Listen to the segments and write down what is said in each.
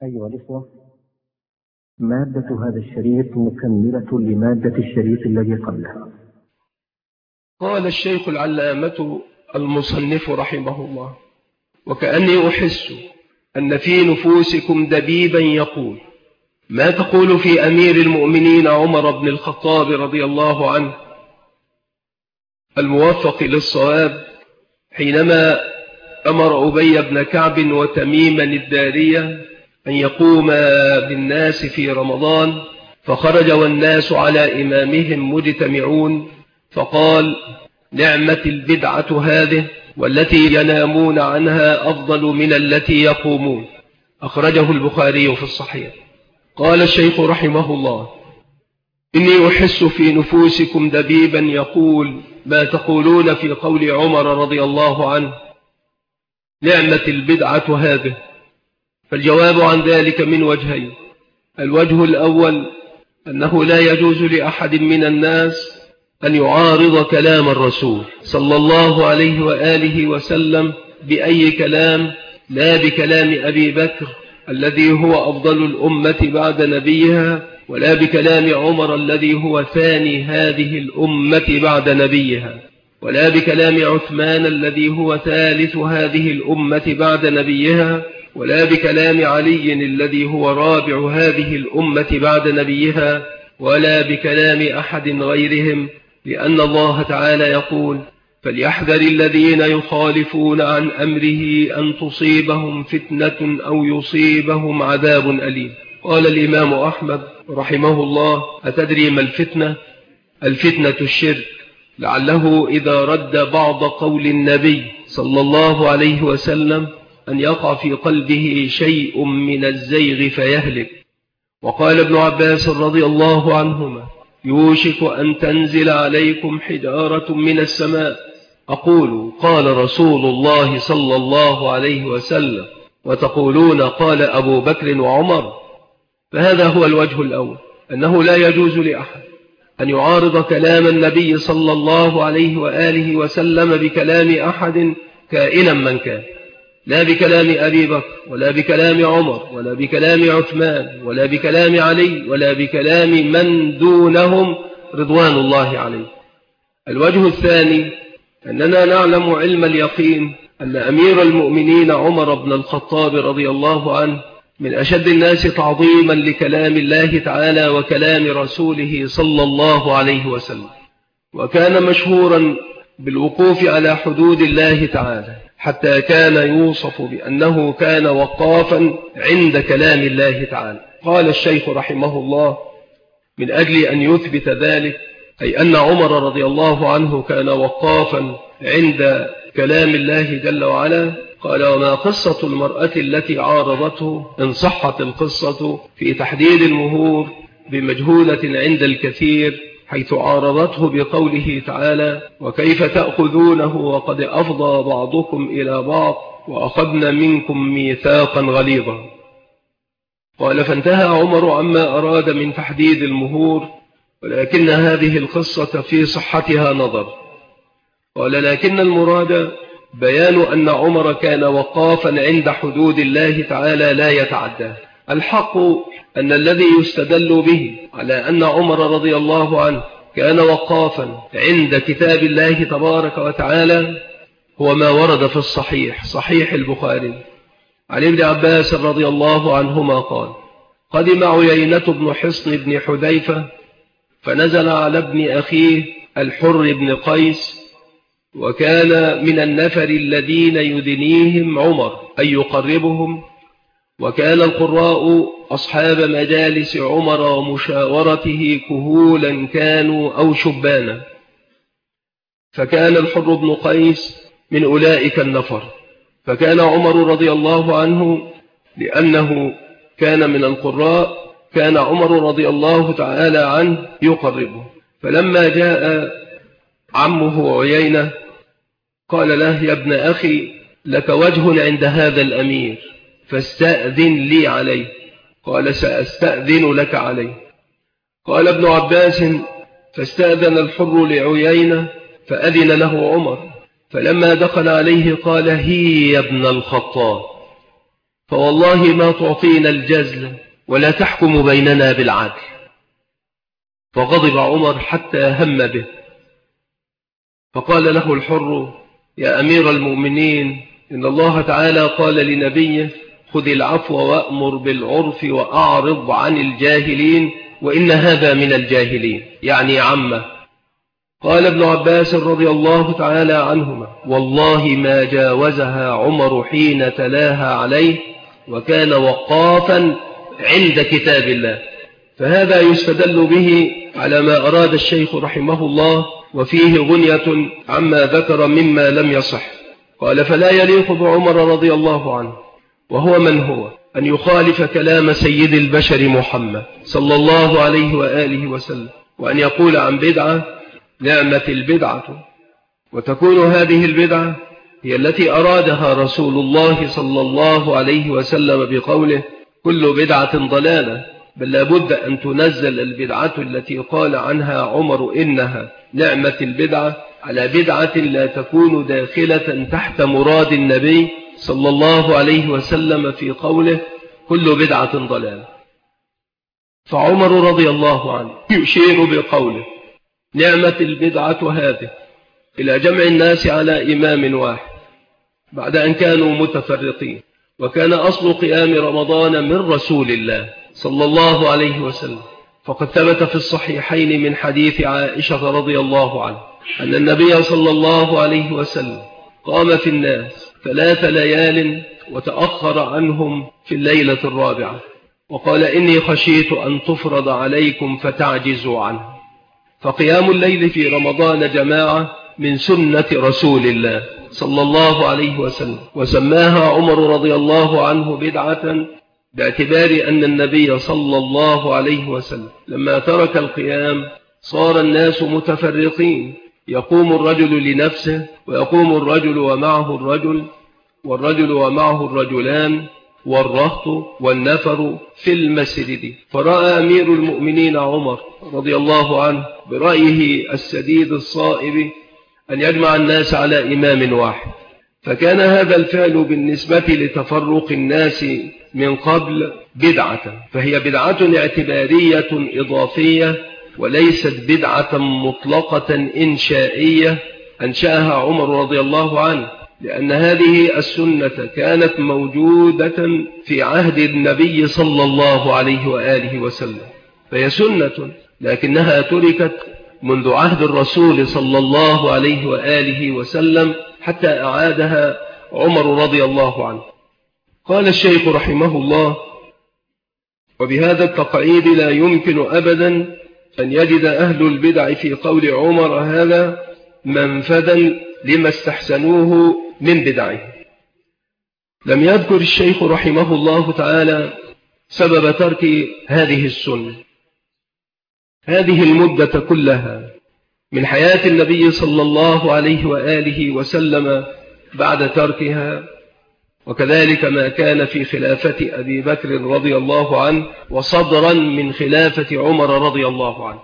أيها الإخوة، مادة هذا الشريط مكملة لمادة الشريط الذي قبله. قال الشيخ العلامة المصنف رحمه الله: وكأني أحس أن في نفوسكم دبيبا يقول: ما تقول في أمير المؤمنين عمر بن الخطاب رضي الله عنه الموفق للصواب حينما أمر أبي بن كعب وتميما الدارية أن يقوم بالناس في رمضان، فخرج والناس على إمامهم مجتمعون، فقال: نعمة البدعة هذه، والتي ينامون عنها أفضل من التي يقومون. أخرجه البخاري في الصحيح. قال الشيخ رحمه الله: إني أحس في نفوسكم دبيبا يقول: ما تقولون في قول عمر رضي الله عنه نعمة البدعة هذه؟ فالجواب عن ذلك من وجهين: الوجه الأول أنه لا يجوز لأحد من الناس أن يعارض كلام الرسول صلى الله عليه وآله وسلم بأي كلام، لا بكلام أبي بكر الذي هو أفضل الأمة بعد نبيها، ولا بكلام عمر الذي هو ثاني هذه الأمة بعد نبيها، ولا بكلام عثمان الذي هو ثالث هذه الأمة بعد نبيها، ولا بكلام علي الذي هو رابع هذه الأمة بعد نبيها، ولا بكلام أحد غيرهم، لأن الله تعالى يقول: فليحذر الذين يخالفون عن أمره أن تصيبهم فتنة أو يصيبهم عذاب أليم. قال الإمام أحمد رحمه الله: أتدري ما الفتنة؟ الفتنة الشرك، لعله إذا رد بعض قول النبي صلى الله عليه وسلم أن يقع في قلبه شيء من الزيغ فيهلك. وقال ابن عباس رضي الله عنهما: يوشك أن تنزل عليكم حجارة من السماء، أقول قال رسول الله صلى الله عليه وسلم، وتقولون قال أبو بكر وعمر. فهذا هو الوجه الأول، أنه لا يجوز لأحد أن يعارض كلام النبي صلى الله عليه وآله وسلم بكلام أحد كائنا من كان، لا بكلام أبي بكر، ولا بكلام عمر، ولا بكلام عثمان، ولا بكلام علي، ولا بكلام من دونهم رضوان الله عليه. الوجه الثاني أننا نعلم علم اليقين أن أمير المؤمنين عمر بن الخطاب رضي الله عنه من أشد الناس تعظيما لكلام الله تعالى وكلام رسوله صلى الله عليه وسلم، وكان مشهورا بالوقوف على حدود الله تعالى، حتى كان يوصف بأنه كان وقافا عند كلام الله تعالى. قال الشيخ رحمه الله: من أجل أن يثبت ذلك، أي أن عمر رضي الله عنه كان وقافا عند كلام الله جل وعلا، قال: وما قصة المرأة التي عارضته إن صحت القصة في تحديد المهور بمجهولة عند الكثير، حيث عارضته بقوله تعالى: وكيف تأخذونه وقد أفضى بعضكم إلى بعض وأخذنا منكم ميثاقا غليظا. قال: فانتهى عمر عما أراد من تحديد المهور، ولكن هذه القصة في صحتها نظر. قال: لكن المراد بيان أن عمر كان وقافا عند حدود الله تعالى لا يتعدى. الحق أن الذي يستدل به على أن عمر رضي الله عنه كان وقافا عند كتاب الله تبارك وتعالى هو ما ورد في الصحيح، صحيح البخاري، عن ابن عباس رضي الله عنهما قال: قدم عيينة بن حصن بن حذيفة فنزل على ابن أخيه الحر بن قيس، وكان من النفر الذين يدنيهم عمر أي يقربهم، وكان القراء أصحاب مجالس عمر ومشاورته كهولا كانوا أو شبانا، فكان الحر بن قيس من أولئك النفر. فكان عمر رضي الله عنه لأنه كان من القراء، كان عمر رضي الله تعالى عنه يقربه. فلما جاء عمه عيينة قال له: يا ابن أخي، لك وجه عند هذا الأمير فاستأذن لي عليه. قال: سأستأذن لك عليه. قال ابن عباس: فاستأذن الحر لعيينة فأذن له عمر، فلما دخل عليه قال: هي يا ابن الخطاب. فوالله ما تعطينا الجزل ولا تحكم بيننا بالعدل. فغضب عمر حتى هم به، فقال له الحر: يا أمير المؤمنين، إن الله تعالى قال لنبيه: خذ العفو وأمر بالعرف وأعرض عن الجاهلين، وإن هذا من الجاهلين، يعني عمه. قال ابن عباس رضي الله تعالى عنهما: والله ما جاوزها عمر حين تلاها عليه، وكان وقافا عند كتاب الله. فهذا يستدل به على ما أراد الشيخ رحمه الله، وفيه غنية عما ذكر مما لم يصح. قال: فلا يليق بعمر رضي الله عنه، وهو من هو، أن يخالف كلام سيد البشر محمد صلى الله عليه وآله وسلم، وأن يقول عن بدعة: نعمة البدعة. وتكون هذه البدعة هي التي أرادها رسول الله صلى الله عليه وسلم بقوله: كل بدعة ضلالة. بل لابد أن تنزل البدعة التي قال عنها عمر إنها نعمة البدعة على بدعة لا تكون داخلة تحت مراد النبي صلى الله عليه وسلم في قوله: كل بدعة ضلالة. فعمر رضي الله عنه يشير بقوله: نعمة البدعة هذه إلى جمع الناس على إمام واحد بعد أن كانوا متفرقين. وكان أصل قيام رمضان من رسول الله صلى الله عليه وسلم، فقد ثبت في الصحيحين من حديث عائشة رضي الله عنها أن النبي صلى الله عليه وسلم قام في الناس 3 ليال وتأخر عنهم في الليلة الرابعة، وقال: إني خشيت أن تفرض عليكم فتعجزوا عنه. فقيام الليل في رمضان جماعة من سنة رسول الله صلى الله عليه وسلم، وسماها عمر رضي الله عنه بدعة باعتبار أن النبي صلى الله عليه وسلم لما ترك القيام صار الناس متفرقين، يقوم الرجل لنفسه، ويقوم الرجل ومعه الرجل، والرجل ومعه الرجلان، والرهط والنفر في المسجد. فرأى أمير المؤمنين عمر رضي الله عنه برأيه السديد الصائب أن يجمع الناس على إمام واحد، فكان هذا الفعل بالنسبة لتفرق الناس من قبل بدعة، فهي بدعة اعتبارية إضافية، وليست بدعة مطلقة إنشائية أنشأها عمر رضي الله عنه، لأن هذه السنة كانت موجودة في عهد النبي صلى الله عليه وآله وسلم، فهي سنة لكنها تركت منذ عهد الرسول صلى الله عليه وآله وسلم حتى أعادها عمر رضي الله عنه. قال الشيخ رحمه الله: وبهذا التقعيد لا يمكن أبدا أن يجد أهل البدع في قول عمر هذا منفذا لما استحسنوه من بدعه. لم يذكر الشيخ رحمه الله تعالى سبب ترك هذه السنة هذه المدة كلها من حياة النبي صلى الله عليه وآله وسلم بعد تركها، وكذلك ما كان في خلافة أبي بكر رضي الله عنه وصدرا من خلافة عمر رضي الله عنه.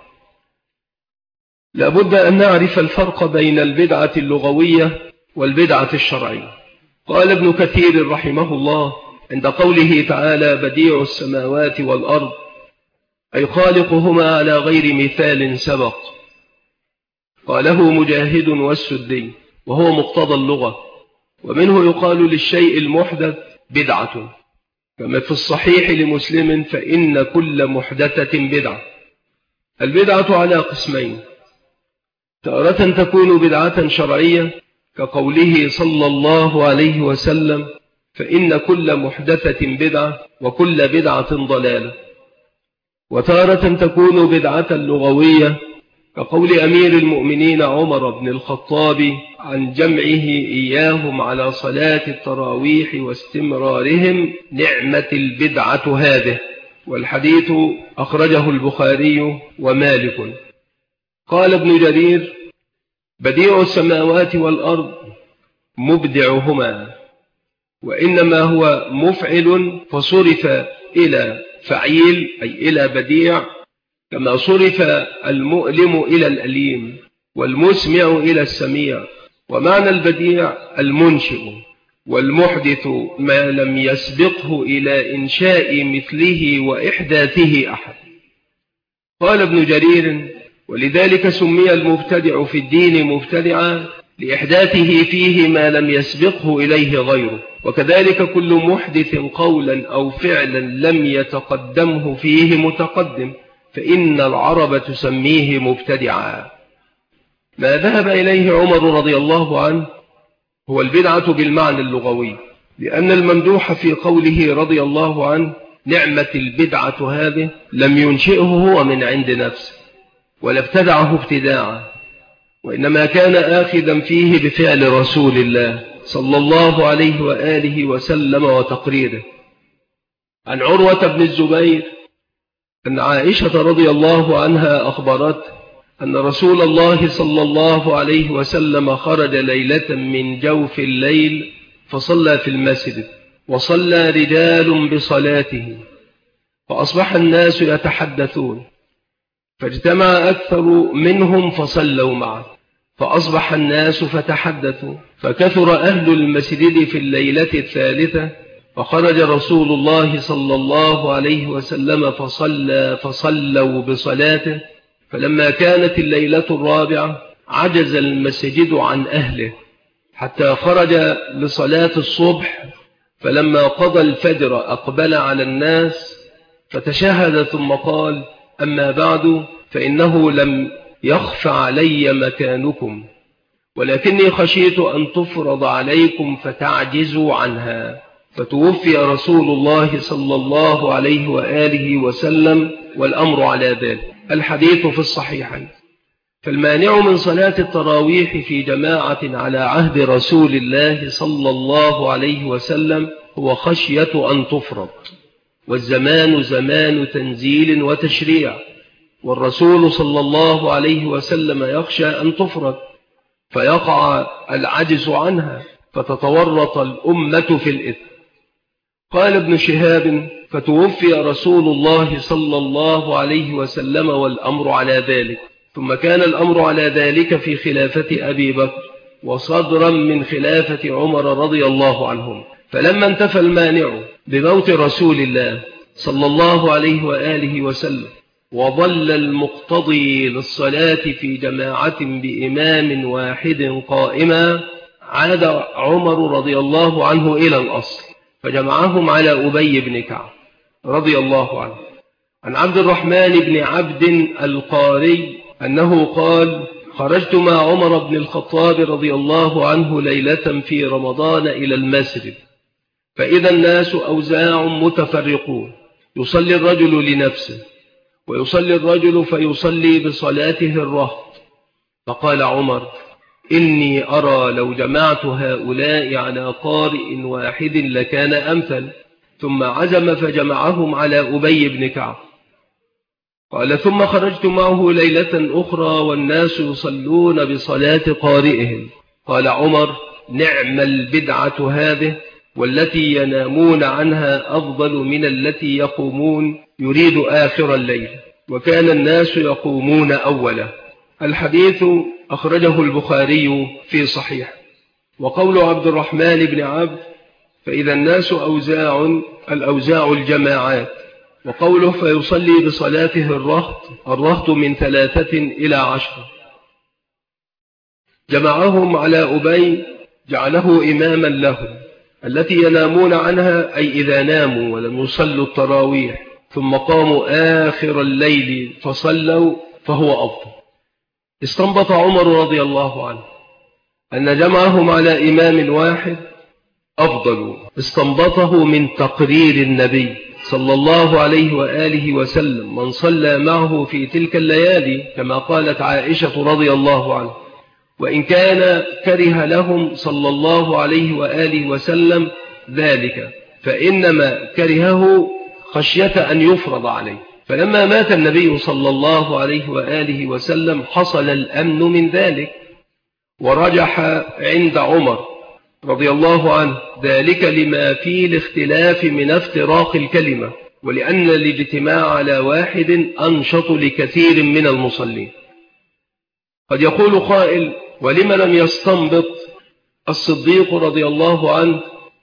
لابد أن نعرف الفرق بين البدعة اللغوية والبدعة الشرعية. قال ابن كثير رحمه الله عند قوله تعالى: بديع السماوات والأرض، أي خالقهما على غير مثال سبق. قاله مجاهد والسدي، وهو مقتضى اللغة، ومنه يقال للشيء المحدث بدعة، كما في الصحيح لمسلم: فإن كل محدثة بدعة. البدعة على قسمين: تارة تكون بدعة شرعية كقوله صلى الله عليه وسلم: فإن كل محدثة بدعة وكل بدعة ضلالة. وتارة تكون بدعة لغوية كقول أمير المؤمنين عمر بن الخطاب عن جمعه إياهم على صلاة التراويح واستمرارهم: نعمة البدعة هذه. والحديث أخرجه البخاري ومالك. قال ابن جرير: بديع السماوات والأرض مبدعهما، وإنما هو مفعل فصرف إلى فعيل أي إلى بديع، كما صرف المؤلم إلى الأليم والمسمع إلى السميع. ومعنى البديع المنشئ، والمحدث ما لم يسبقه إلى إنشاء مثله وإحداثه أحد. قال ابن جرير: ولذلك سمي المبتدع في الدين مبتدعا لإحداثه فيه ما لم يسبقه إليه غيره، وكذلك كل محدث قولا أو فعلا لم يتقدمه فيه متقدم، فإن العرب تسميه مبتدعا. ما ذهب إليه عمر رضي الله عنه هو البدعة بالمعنى اللغوي، لأن الممدوح في قوله رضي الله عنه: نعمة البدعة هذه، لم ينشئه هو من عند نفسه ولا ابتدعه ابتداعا، وإنما كان آخذا فيه بفعل رسول الله صلى الله عليه وآله وسلم وتقريره. عن عروة بن الزبير أن عائشة رضي الله عنها أخبرت أن رسول الله صلى الله عليه وسلم خرج ليلة من جوف الليل فصلى في المسجد، وصلى رجال بصلاته، فأصبح الناس يتحدثون، فاجتمع أكثر منهم فصلوا معه، فأصبح الناس فتحدثوا، فكثر أهل المسجد في الليلة الثالثة، فخرج رسول الله صلى الله عليه وسلم فصلوا بصلاته، فلما كانت الليلة الرابعة عجز المسجد عن أهله حتى خرج لصلاة الصبح، فلما قضى الفجر أقبل على الناس فتشهد ثم قال: أما بعد، فإنه لم يخف علي مكانكم، ولكني خشيت أن تفرض عليكم فتعجزوا عنها، فتوفي رسول الله صلى الله عليه وآله وسلم والأمر على ذلك. الحديث في الصحيحين. فالمانع من صلاة التراويح في جماعة على عهد رسول الله صلى الله عليه وسلم هو خشية أن تفرض، والزمان زمان تنزيل وتشريع، والرسول صلى الله عليه وسلم يخشى أن تفرض فيقع العجز عنها فتتورط الأمة في الإثم. قال ابن شهاب: فتوفي رسول الله صلى الله عليه وسلم والأمر على ذلك، ثم كان الأمر على ذلك في خلافة أبي بكر وصدرا من خلافة عمر رضي الله عنهم، فلما انتفى المانع بموت رسول الله صلى الله عليه وآله وسلم وظل المقتضي للصلاة في جماعة بإمام واحد قائما، عاد عمر رضي الله عنه إلى الأصل فجمعهم على أبي بن كعب رضي الله عنه. عن عبد الرحمن بن عبد القاري أنه قال: خرجت مع عمر بن الخطاب رضي الله عنه ليلة في رمضان إلى المسجد، فإذا الناس أوزاع متفرقون، يصلي الرجل لنفسه ويصلي الرجل فيصلي بصلاته الرهط، فقال عمر: إني أرى لو جمعت هؤلاء على قارئ واحد لكان أمثل، ثم عزم فجمعهم على أبي بن كعب. قال: ثم خرجت معه ليلة أخرى والناس يصلون بصلاة قارئهم. قال عمر: نعم البدعة هذه، والتي ينامون عنها أفضل من التي يقومون، يريد آخر الليل، وكان الناس يقومون أوله. الحديث أخرجه البخاري في صحيح. وقول عبد الرحمن بن عبد: فإذا الناس أوزاع، الأوزاع الجماعات، وقوله فيصلي بصلاته الرهط من 3 إلى 10، جمعهم على أبي جعله إماما لهم، التي ينامون عنها أي إذا ناموا ولم يصلوا التراويح ثم قاموا آخر الليل فصلوا فهو أفضل. استنبط عمر رضي الله عنه أن جمعهم على إمام واحد أفضل، استنبطه من تقرير النبي صلى الله عليه وآله وسلم من صلى معه في تلك الليالي، كما قالت عائشة رضي الله عنه: وإن كان كره لهم صلى الله عليه وآله وسلم ذلك، فإنما كرهه خشية أن يفرض عليه. فلما مات النبي صلى الله عليه وآله وسلم حصل الأمن من ذلك، ورجح عند عمر رضي الله عنه ذلك لما فيه الاختلاف من افتراق الكلمة، ولأن الاجتماع على واحد أنشط لكثير من المصلين. قد يقول قائل: ولم لم يستنبط الصديق رضي الله عنه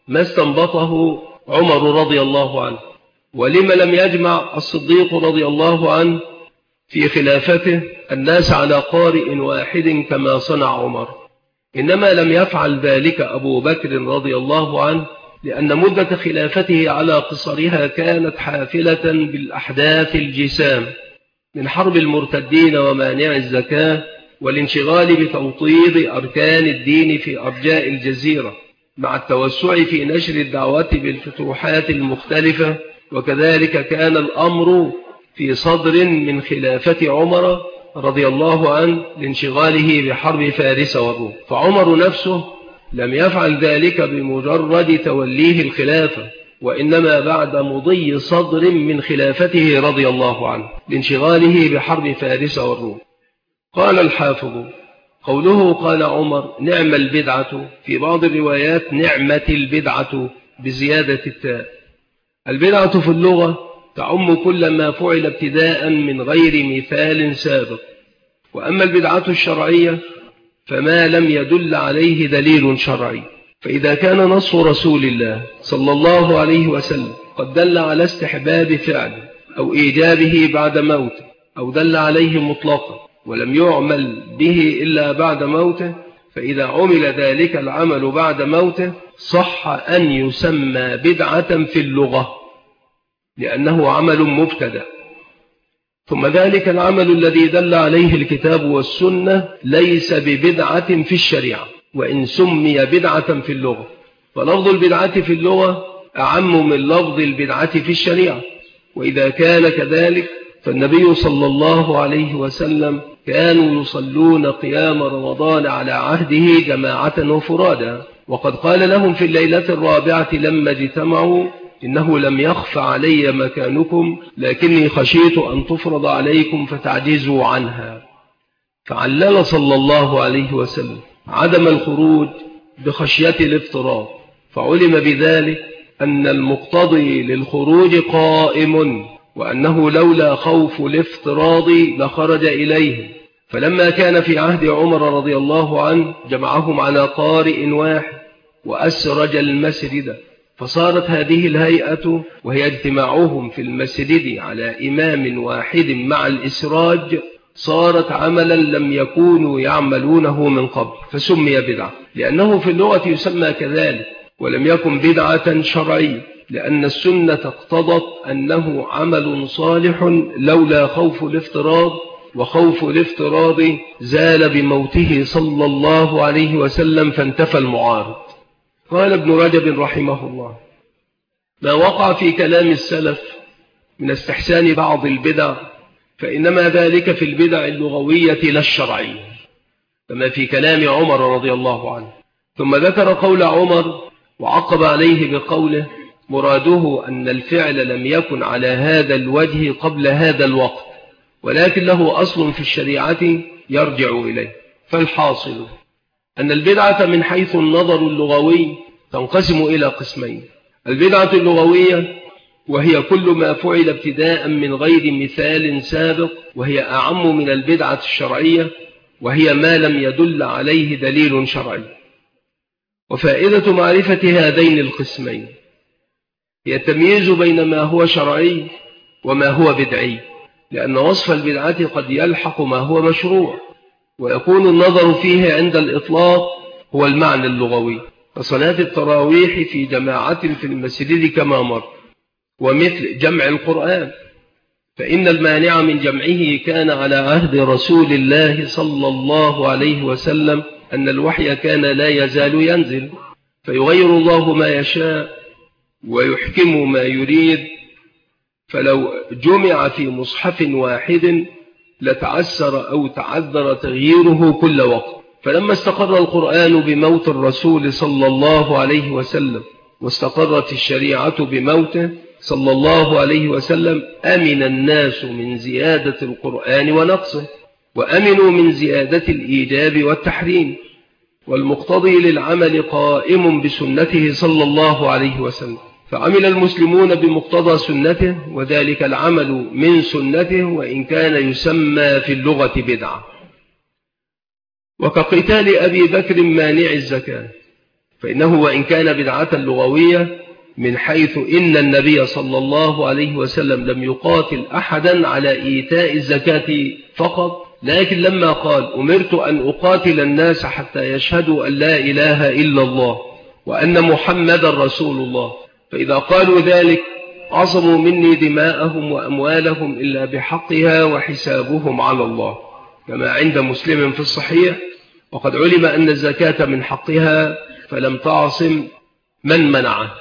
ما استنبطه عمر رضي الله عنه. ولما لم يجمع الصديق رضي الله عنه في خلافته الناس على قارئ واحد كما صنع عمر، إنما لم يفعل ذلك أبو بكر رضي الله عنه، لأن مدة خلافته على قصرها كانت حافلة بالأحداث الجسام من حرب المرتدين ومانع الزكاة والانشغال بتوطيد أركان الدين في أرجاء الجزيرة، مع التوسع في نشر الدعوة بالفتوحات المختلفة. وكذلك كان الأمر في صدر من خلافة عمر رضي الله عنه لانشغاله بحرب فارس والروم، فعمر نفسه لم يفعل ذلك بمجرد توليه الخلافة، وإنما بعد مضي صدر من خلافته رضي الله عنه لانشغاله بحرب فارس والروم. قال الحافظ: قوله قال عمر نعم البدعة، في بعض الروايات نعمة البدعة بزيادة التاء. البدعة في اللغة تعم كل ما فعل ابتداء من غير مثال سابق، وأما البدعة الشرعية فما لم يدل عليه دليل شرعي. فإذا كان نص رسول الله صلى الله عليه وسلم قد دل على استحباب فعله أو إيجابه بعد موته، أو دل عليه مطلقا ولم يعمل به إلا بعد موته، فإذا عمل ذلك العمل بعد موته صح أن يسمى بدعة في اللغة، لأنه عمل مبتدأ. ثم ذلك العمل الذي دل عليه الكتاب والسنة ليس ببدعة في الشريعة، وإن سمي بدعة في اللغة، فلفظ البدعة في اللغة أعم من لفظ البدعة في الشريعة. وإذا كان كذلك فالنبي صلى الله عليه وسلم كانوا يصلون قيام رمضان على عهده جماعة وفرادا، وقد قال لهم في الليلة الرابعة لما اجتمعوا: إنه لم يخف علي مكانكم، لكني خشيت أن تفرض عليكم فتعجزوا عنها. فعلل صلى الله عليه وسلم عدم الخروج بخشية الافتراض، فعلم بذلك أن المقتضي للخروج قائم، وأنه لولا خوف الافتراض لخرج إليه. فلما كان في عهد عمر رضي الله عنه جمعهم على قارئ واحد وأسرج المسجد، فصارت هذه الهيئة وهي اجتماعهم في المسجد على إمام واحد مع الإسراج صارت عملا لم يكونوا يعملونه من قبل، فسمي بدعة، لأنه في اللغة يسمى كذلك، ولم يكن بدعة شرعية، لأن السنة اقتضت أنه عمل صالح لولا خوف الافتراض، وخوف الافتراض زال بموته صلى الله عليه وسلم فانتفى المعارض. قال ابن رجب رحمه الله: ما وقع في كلام السلف من استحسان بعض البدع فإنما ذلك في البدع اللغوية لا الشرعية، كما في كلام عمر رضي الله عنه. ثم ذكر قول عمر وعقب عليه بقوله: مراده أن الفعل لم يكن على هذا الوجه قبل هذا الوقت، ولكن له أصل في الشريعة يرجع إليه. فالحاصل أن البدعة من حيث النظر اللغوي تنقسم إلى قسمين: البدعة اللغوية وهي كل ما فعل ابتداء من غير مثال سابق، وهي أعم من البدعة الشرعية، وهي ما لم يدل عليه دليل شرعي. وفائدة معرفة هذين القسمين هي التمييز بين ما هو شرعي وما هو بدعي، لأن وصف البدعة قد يلحق ما هو مشروع، ويكون النظر فيه عند الإطلاق هو المعنى اللغوي، كصلاة التراويح في جماعة في المسجد كما مر، ومثل جمع القرآن، فإن المانع من جمعه كان على عهد رسول الله صلى الله عليه وسلم أن الوحي كان لا يزال ينزل، فيغير الله ما يشاء ويحكم ما يريد، فلو جمع في مصحف واحد لتعسر أو تعذر تغييره كل وقت. فلما استقر القرآن بموت الرسول صلى الله عليه وسلم واستقرت الشريعة بموته صلى الله عليه وسلم، أمن الناس من زيادة القرآن ونقصه، وأمنوا من زيادة الإيجاب والتحريم، والمقتضي للعمل قائم بسنته صلى الله عليه وسلم، فعمل المسلمون بمقتضى سنته، وذلك العمل من سنته وإن كان يسمى في اللغة بدعة. وكقتال أبي بكر مانع الزكاة، فإنه وإن كان بدعة لغوية من حيث إن النبي صلى الله عليه وسلم لم يقاتل أحدا على إيتاء الزكاة فقط، لكن لما قال أمرت أن أقاتل الناس حتى يشهدوا أن لا إله إلا الله وأن محمد رسول الله، فإذا قالوا ذلك عصموا مني دماءهم وأموالهم إلا بحقها وحسابهم على الله، كما عند مسلم في الصحيح: وقد علم أن الزكاة من حقها فلم تعصم من منعه.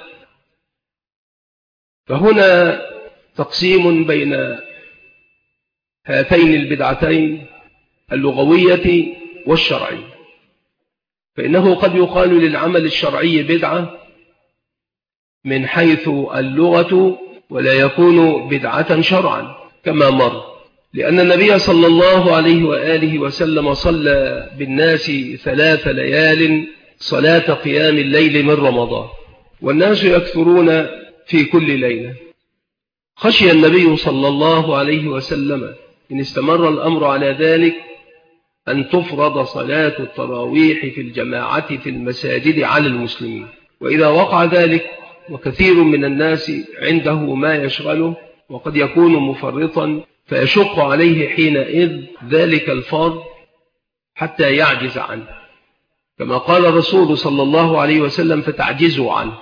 فهنا تقسيم بين هاتين البدعتين اللغوية والشرعية، فإنه قد يقال للعمل الشرعي بدعة من حيث اللغة ولا يكون بدعة شرعا كما مر، لأن النبي صلى الله عليه وآله وسلم صلى بالناس 3 ليال صلاة قيام الليل من رمضان، والناس يكثرون في كل ليلة. خشي النبي صلى الله عليه وسلم إن استمر الأمر على ذلك أن تفرض صلاة التراويح في الجماعة في المساجد على المسلمين، وإذا وقع ذلك وكثير من الناس عنده ما يشغله وقد يكون مفرطا فيشق عليه حينئذ ذلك الفرض حتى يعجز عنه، كما قال الرسول صلى الله عليه وسلم: فتعجزوا عنه.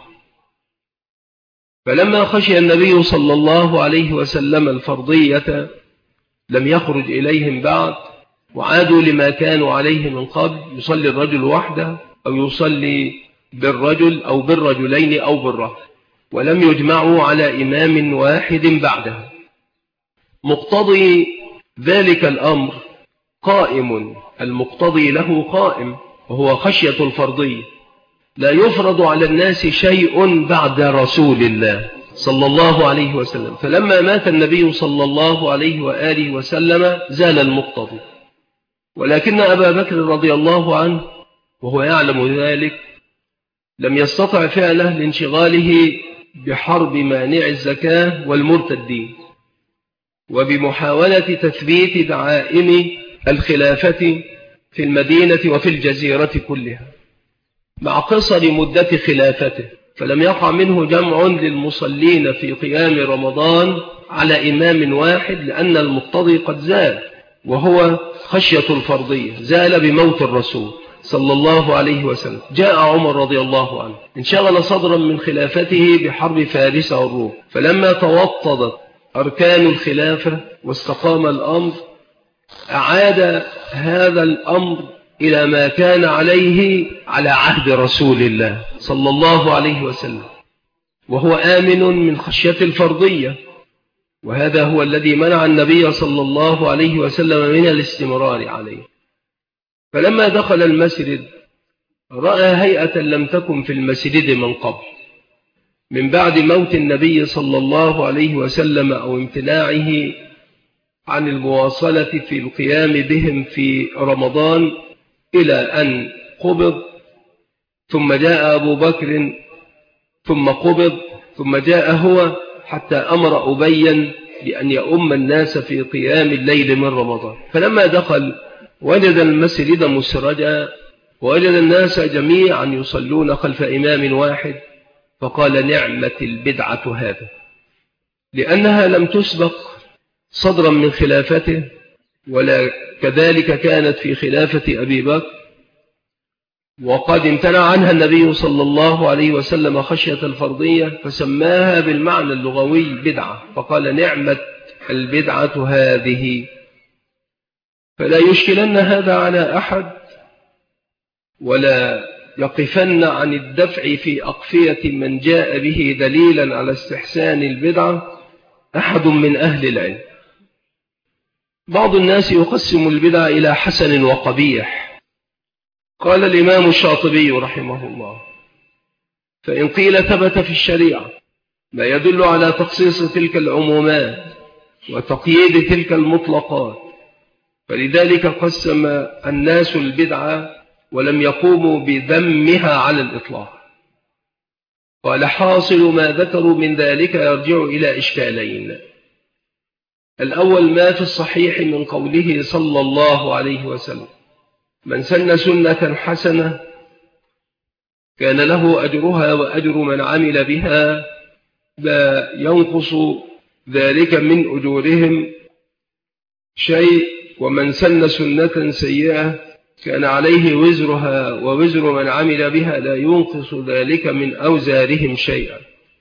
فلما خشي النبي صلى الله عليه وسلم الفرضية لم يخرج إليهم بعد، وعادوا لما كانوا عليه من قبل: يصلي الرجل وحده أو يصلي بالرجل أو بالرجلين أو بالرهط، ولم يجمعوا على إمام واحد بعده. مقتضي ذلك الأمر قائم، المقتضي له قائم، وهو خشية الفرضية. لا يفرض على الناس شيء بعد رسول الله صلى الله عليه وسلم، فلما مات النبي صلى الله عليه وآله وسلم زال المقتضي، ولكن أبا بكر رضي الله عنه وهو يعلم ذلك لم يستطع فعله لانشغاله بحرب مانع الزكاة والمرتدين، وبمحاولة تثبيت دعائم الخلافة في المدينة وفي الجزيرة كلها مع قصر مدة خلافته، فلم يقع منه جمع للمصلين في قيام رمضان على إمام واحد، لأن المقتضي قد زال، وهو خشية الفرضية، زال بموت الرسول صلى الله عليه وسلم. جاء عمر رضي الله عنه انشغل صدرا من خلافته بحرب فارس والروم، فلما توطدت أركان الخلافة واستقام الأمر أعاد هذا الأمر إلى ما كان عليه على عهد رسول الله صلى الله عليه وسلم، وهو آمن من خشية الفرضية، وهذا هو الذي منع النبي صلى الله عليه وسلم من الاستمرار عليه. فلما دخل المسجد رأى هيئة لم تكن في المسجد من قبل، من بعد موت النبي صلى الله عليه وسلم أو امتناعه عن المواصلة في القيام بهم في رمضان إلى أن قبض، ثم جاء أبو بكر ثم قبض، ثم جاء هو حتى أمر أبيا بأن يؤم الناس في قيام الليل من رمضان. فلما دخل وجد المسجد مسرجا، ووجد الناس جميعا يصلون خلف إمام واحد، فقال: نعمة البدعة هذا، لأنها لم تسبق صدرا من خلافته، ولا كذلك كانت في خلافة أبي بكر، وقد امتنع عنها النبي صلى الله عليه وسلم خشية الفرضية، فسماها بالمعنى اللغوي بدعة، فقال: نعمة البدعة هذه. فلا يشكلن هذا على أحد، ولا يقفن عن الدفع في أقفية من جاء به دليلا على استحسان البدعة أحد من أهل العلم. بعض الناس يقسم البدع إلى حسن وقبيح. قال الإمام الشاطبي رحمه الله: فإن قيل ثبت في الشريعة ما يدل على تخصيص تلك العمومات وتقييد تلك المطلقات، فلذلك قسم الناس البدعة ولم يقوموا بذمها على الإطلاق. قال: حاصل ما ذكروا من ذلك يرجع إلى إشكالين: الأول ما في الصحيح من قوله صلى الله عليه وسلم: من سن سنة حسنة كان له أجرها وأجر من عمل بها، لا ينقص ذلك من أجورهم شيء. ومن سن سنة سيئة كان عليه وزرها ووزر من عمل بها، لا ينقص ذلك من أوزارهم شيئا.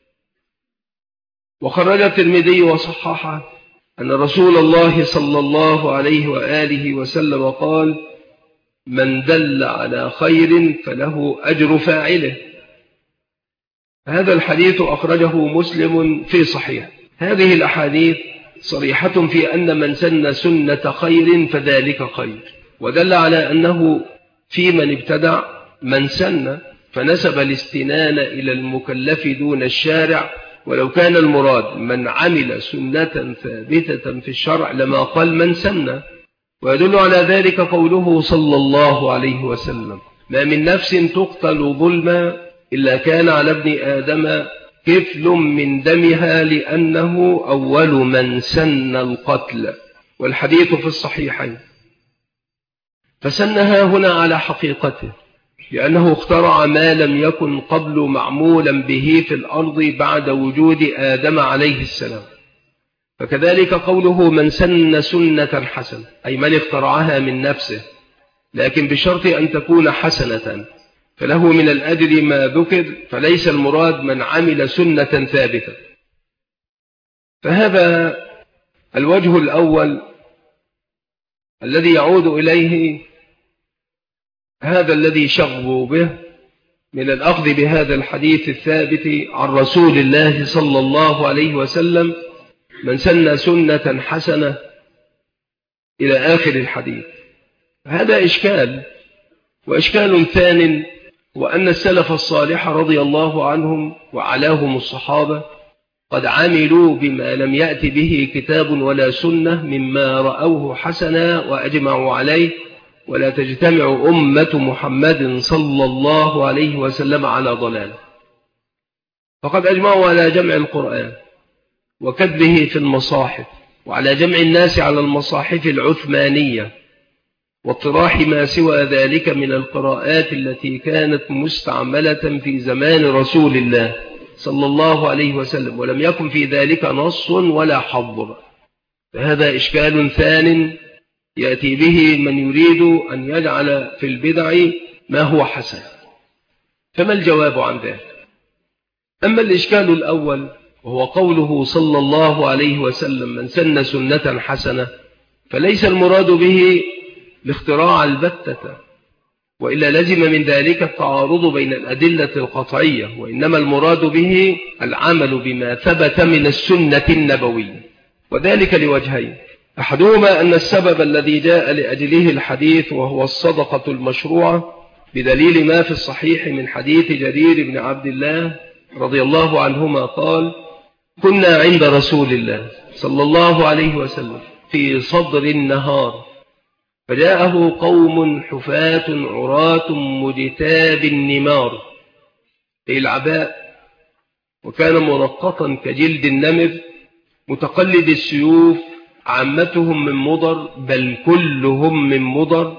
وخرج الترمذي وصححه أن رسول الله صلى الله عليه وآله وسلم قال: من دل على خير فله أجر فاعله. هذا الحديث أخرجه مسلم في صحيح. هذه الأحاديث صريحة في أن من سن سنة خير فذلك خير، ودل على أنه في من ابتدع من سن، فنسب الاستنان إلى المكلف دون الشارع. ولو كان المراد من عمل سنة ثابتة في الشرع لما قال من سن. ويدل على ذلك قوله صلى الله عليه وسلم: ما من نفس تقتل ظلما إلا كان على ابن آدم كفل من دمها لأنه أول من سن القتل. والحديث في الصحيحين. فسنها هنا على حقيقته، لأنه اخترع ما لم يكن قبل معمولا به في الأرض بعد وجود آدم عليه السلام. فكذلك قوله من سن سنة حسنة، أي من اخترعها من نفسه، لكن بشرط أن تكون حسنة، فله من الأجر ما ذكر، فليس المراد من عمل سنة ثابتة. فهذا الوجه الأول الذي يعود إليه هذا الذي شغبوا به من الأخذ بهذا الحديث الثابت عن رسول الله صلى الله عليه وسلم: من سن سنة حسنة إلى آخر الحديث. هذا إشكال. وإشكال ثان، وأن السلف الصالح رضي الله عنهم وعلاهم الصحابة قد عملوا بما لم يأت به كتاب ولا سنة مما رأوه حسنا وأجمعوا عليه، ولا تجتمع أمة محمد صلى الله عليه وسلم على ضلال. فقد أجمعوا على جمع القرآن وكتبه في المصاحف، وعلى جمع الناس على المصاحف العثمانية، واطراح ما سوى ذلك من القراءات التي كانت مستعملة في زمان رسول الله صلى الله عليه وسلم، ولم يكن في ذلك نص ولا حظر. فهذا إشكال ثان يأتي به من يريد أن يجعل في البدع ما هو حسن. فما الجواب عن ذلك؟ أما الإشكال الأول وهو قوله صلى الله عليه وسلم: من سن سنة حسنة، فليس المراد به الاختراع البتة، وإلا لزم من ذلك التعارض بين الأدلة القطعية، وإنما المراد به العمل بما ثبت من السنة النبوية، وذلك لوجهين: أحدهما أن السبب الذي جاء لأجله الحديث وهو الصدقة المشروعة، بدليل ما في الصحيح من حديث جرير بن عبد الله رضي الله عنهما قال: كنا عند رسول الله صلى الله عليه وسلم في صدر النهار، فجاءه قوم حفاة عراة مجتاب النمار، أي العباء، وكان مرقطا كجلد النمر، متقلد السيوف، عامتهم من مضر بل كلهم من مضر.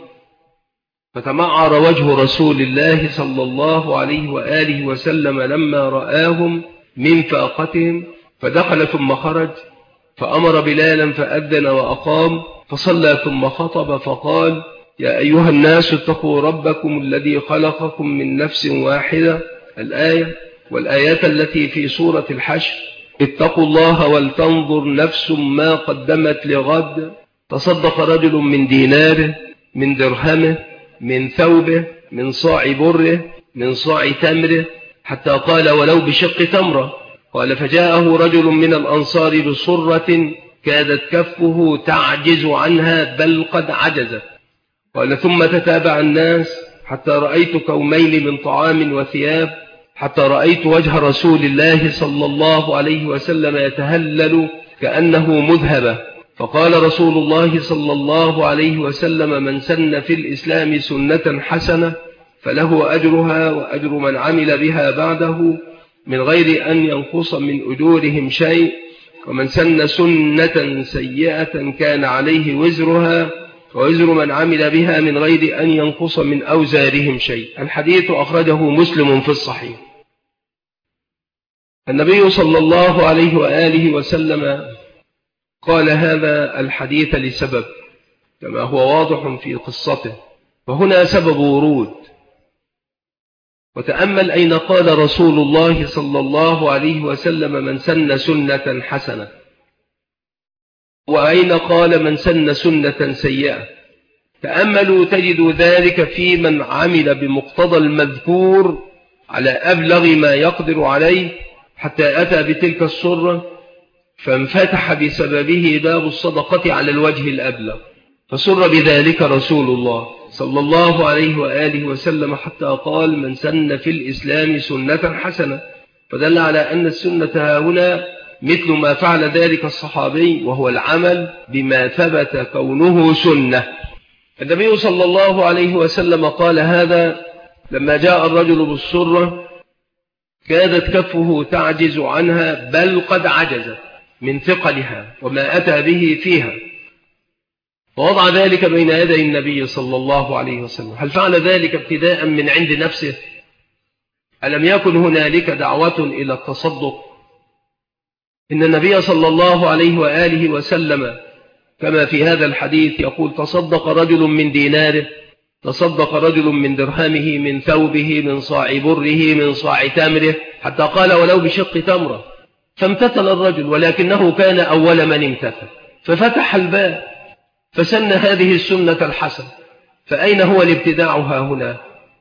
فتمعر وجه رسول الله صلى الله عليه وآله وسلم لما رآهم من فاقتهم، فدخل ثم خرج، فأمر بلالا فأذن وأقام، فصلى ثم خطب فقال: يا أيها الناس اتقوا ربكم الذي خلقكم من نفس واحدة، الآية، والآيات التي في سورة الحشر: اتقوا الله ولتنظر نفس ما قدمت لغد. تصدق رجل من ديناره، من درهمه، من ثوبه، من صاع بره، من صاع تمره، حتى قال: ولو بشق تمرة. قال: فجاءه رجل من الأنصار بصرة كادت كفه تعجز عنها بل قد عجزت. قال: ثم تتابع الناس حتى رأيت كومين من طعام وثياب، حتى رأيت وجه رسول الله صلى الله عليه وسلم يتهلل كأنه مذهبة. فقال رسول الله صلى الله عليه وسلم: من سن في الإسلام سنة حسنة فله أجرها وأجر من عمل بها بعده من غير أن ينقص من أجورهم شيء، ومن سن سنة سيئة كان عليه وزرها ووزر من عمل بها من غير أن ينقص من أوزارهم شيء. الحديث أخرجه مسلم في الصحيح. النبي صلى الله عليه وآله وسلم قال هذا الحديث لسبب كما هو واضح في قصته، وهنا سبب ورود. وتأمل أين قال رسول الله صلى الله عليه وسلم من سن سنة حسنة، وأين قال من سن سنة سيئة. تأملوا تجدوا ذلك في من عمل بمقتضى المذكور على أبلغ ما يقدر عليه حتى أتى بتلك السرة، فانفتح بسببه باب الصدقة على الوجه الأبلغ، فسر بذلك رسول الله صلى الله عليه وآله وسلم حتى قال من سن في الإسلام سنة حسنة، فدل على أن السنة هنا مثل ما فعل ذلك الصحابي، وهو العمل بما ثبت كونه سنة. النبي صلى الله عليه وسلم قال هذا لما جاء الرجل بالسرة كادت كفه تعجز عنها، بل قد عجزت من ثقلها وما أتى به فيها، فوضع ذلك بين يدي النبي صلى الله عليه وسلم. هل فعل ذلك ابتداء من عند نفسه؟ ألم يكن هنالك دعوة إلى التصدق؟ إن النبي صلى الله عليه وآله وسلم كما في هذا الحديث يقول تصدق رجل من ديناره، تصدق رجل من درهمه، من ثوبه، من صاع بره، من صاع تمره، حتى قال ولو بشق تمره، فامتثل الرجل، ولكنه كان أول من امتثل، ففتح الباب فسن هذه السنة الحسنة. فأين هو الابتداع هنا؟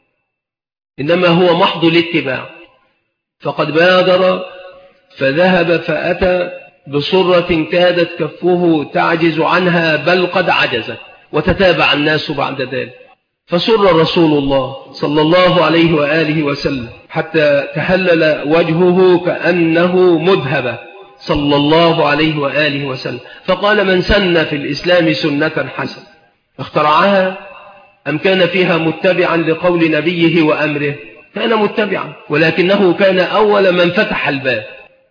إنما هو محض الاتباع، فقد بادر فذهب فأتى بصرة كادت كفه تعجز عنها، بل قد عجزت، وتتابع الناس بعد ذلك، فسر رسول الله صلى الله عليه وآله وسلم حتى تهلل وجهه كأنه مذهب صلى الله عليه وآله وسلم، فقال من سن في الإسلام سنة حسنة، اخترعها أم كان فيها متبعا لقول نبيه وأمره؟ كان متبعا، ولكنه كان أول من فتح الباب.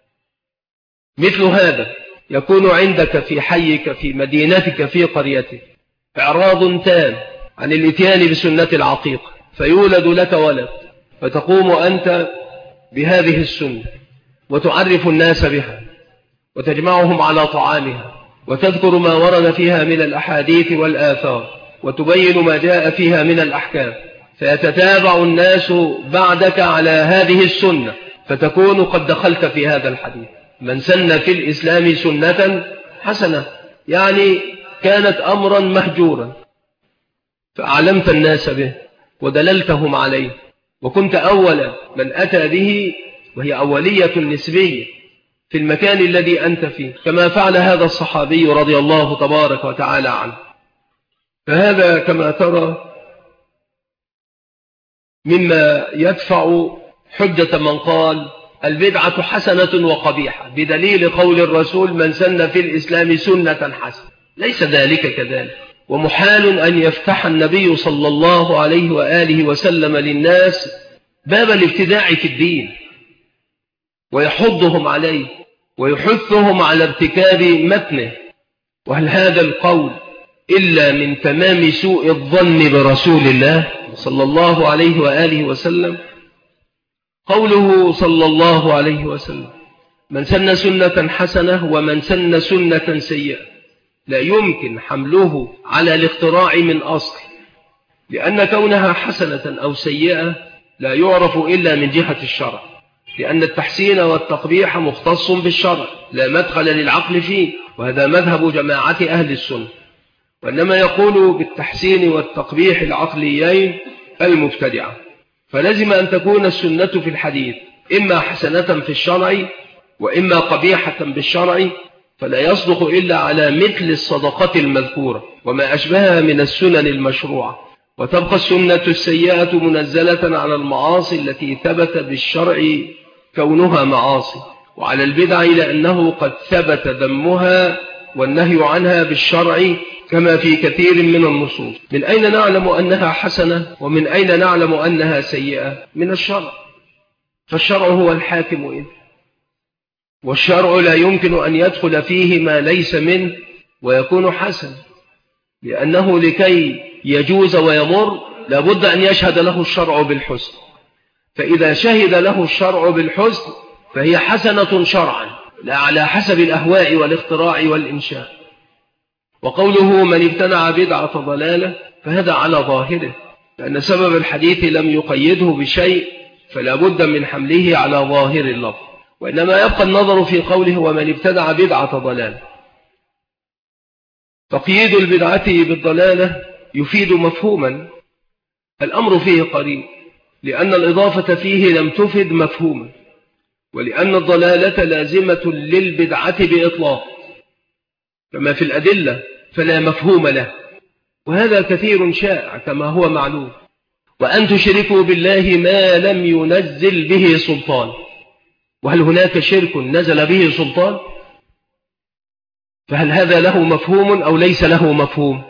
مثل هذا يكون عندك في حيك، في مدينتك، في قريتك إعراض تام عن الاتيان بسنة العقيقة، فيولد لك ولد، فتقوم أنت بهذه السنة وتعرف الناس بها وتجمعهم على طعامها، وتذكر ما ورد فيها من الأحاديث والآثار، وتبين ما جاء فيها من الأحكام، فيتتابع الناس بعدك على هذه السنة، فتكون قد دخلت في هذا الحديث من سن في الإسلام سنة حسنة، يعني كانت أمرا مهجورا، فأعلمت الناس به ودللتهم عليه، وكنت أول من أتى به، وهي أولية نسبية في المكان الذي أنت فيه، كما فعل هذا الصحابي رضي الله تبارك وتعالى عنه. فهذا كما ترى مما يدفع حجة من قال البدعة حسنة وقبيحة بدليل قول الرسول من سن في الإسلام سنة حسنة. ليس ذلك كذلك، ومحال أن يفتح النبي صلى الله عليه وآله وسلم للناس باب الابتداع في الدين ويحضهم عليه ويحثهم على ارتكاب متنه. وهل هذا القول إلا من تمام سوء الظن برسول الله صلى الله عليه وآله وسلم؟ قوله صلى الله عليه وسلم من سن سنة حسنة ومن سن سنة سيئة لا يمكن حمله على الاختراع من أصل، لأن كونها حسنة أو سيئة لا يعرف إلا من جهة الشرع، لأن التحسين والتقبيح مختص بالشرع لا مدخل للعقل فيه، وهذا مذهب جماعة أهل السنة. وإنما يقول بالتحسين والتقبيح العقليين المبتدعة. فلازم أن تكون السنة في الحديث إما حسنة في الشرع وإما قبيحة بالشرع، فلا يصدق إلا على مثل الصدقة المذكورة وما أشبهها من السنن المشروعة، وتبقى السنة السيئة منزلة على المعاصي التي ثبت بالشرع كونها معاصي، وعلى البدع لأنه قد ثبت ذمها والنهي عنها بالشرع كما في كثير من النصوص. من أين نعلم أنها حسنة ومن أين نعلم أنها سيئة؟ من الشرع، فالشرع هو الحاكم إذن، والشرع لا يمكن أن يدخل فيه ما ليس منه ويكون حسن. لأنه لكي يجوز ويمر لابد أن يشهد له الشرع بالحسن، فإذا شهد له الشرع بالحسن فهي حسنة شرعا لا على حسب الأهواء والاختراع والإنشاء. وقوله من ابتدع بدعة ضلالة فهذا على ظاهره، لأن سبب الحديث لم يقيده بشيء فلا بد من حمله على ظاهر اللفظ، وإنما يبقى النظر في قوله ومن ابتدع بدعة ضلالة. تقييد البدعة بالضلالة يفيد مفهوما الأمر فيه قريب، لأن الإضافة فيه لم تفد مفهوما، ولأن الضلالة لازمة للبدعة بإطلاق كما في الأدلة فلا مفهوم له، وهذا كثير شائع كما هو معلوم. وأن تشركوا بالله ما لم ينزل به سلطان، وهل هناك شرك نزل به سلطان؟ فهل هذا له مفهوم أو ليس له مفهوم؟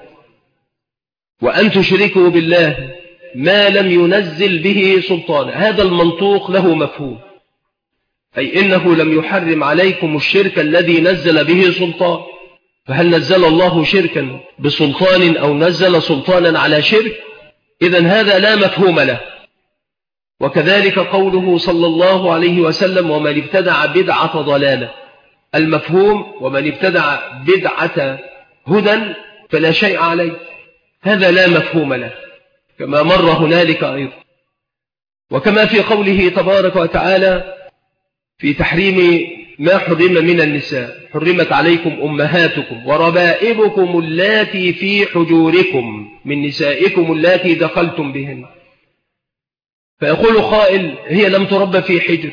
وأن تشركوا بالله ما لم ينزل به سلطان، هذا المنطوق له مفهوم، أي إنه لم يحرم عليكم الشرك الذي نزل به سلطان. فهل نزل الله شركا بسلطان أو نزل سلطانا على شرك؟ إذن هذا لا مفهوم له. وكذلك قوله صلى الله عليه وسلم ومن ابتدع بدعة ضلالة، المفهوم ومن ابتدع بدعة هدى فلا شيء عليه، هذا لا مفهوم له كما مر هنالك أيضا. وكما في قوله تبارك وتعالى في تحريم ما حرم من النساء، حرمت عليكم أمهاتكم وربائبكم اللاتي في حجوركم من نسائكم اللاتي دخلتم بهن. فيقول قائل هي لم تربى في حجر،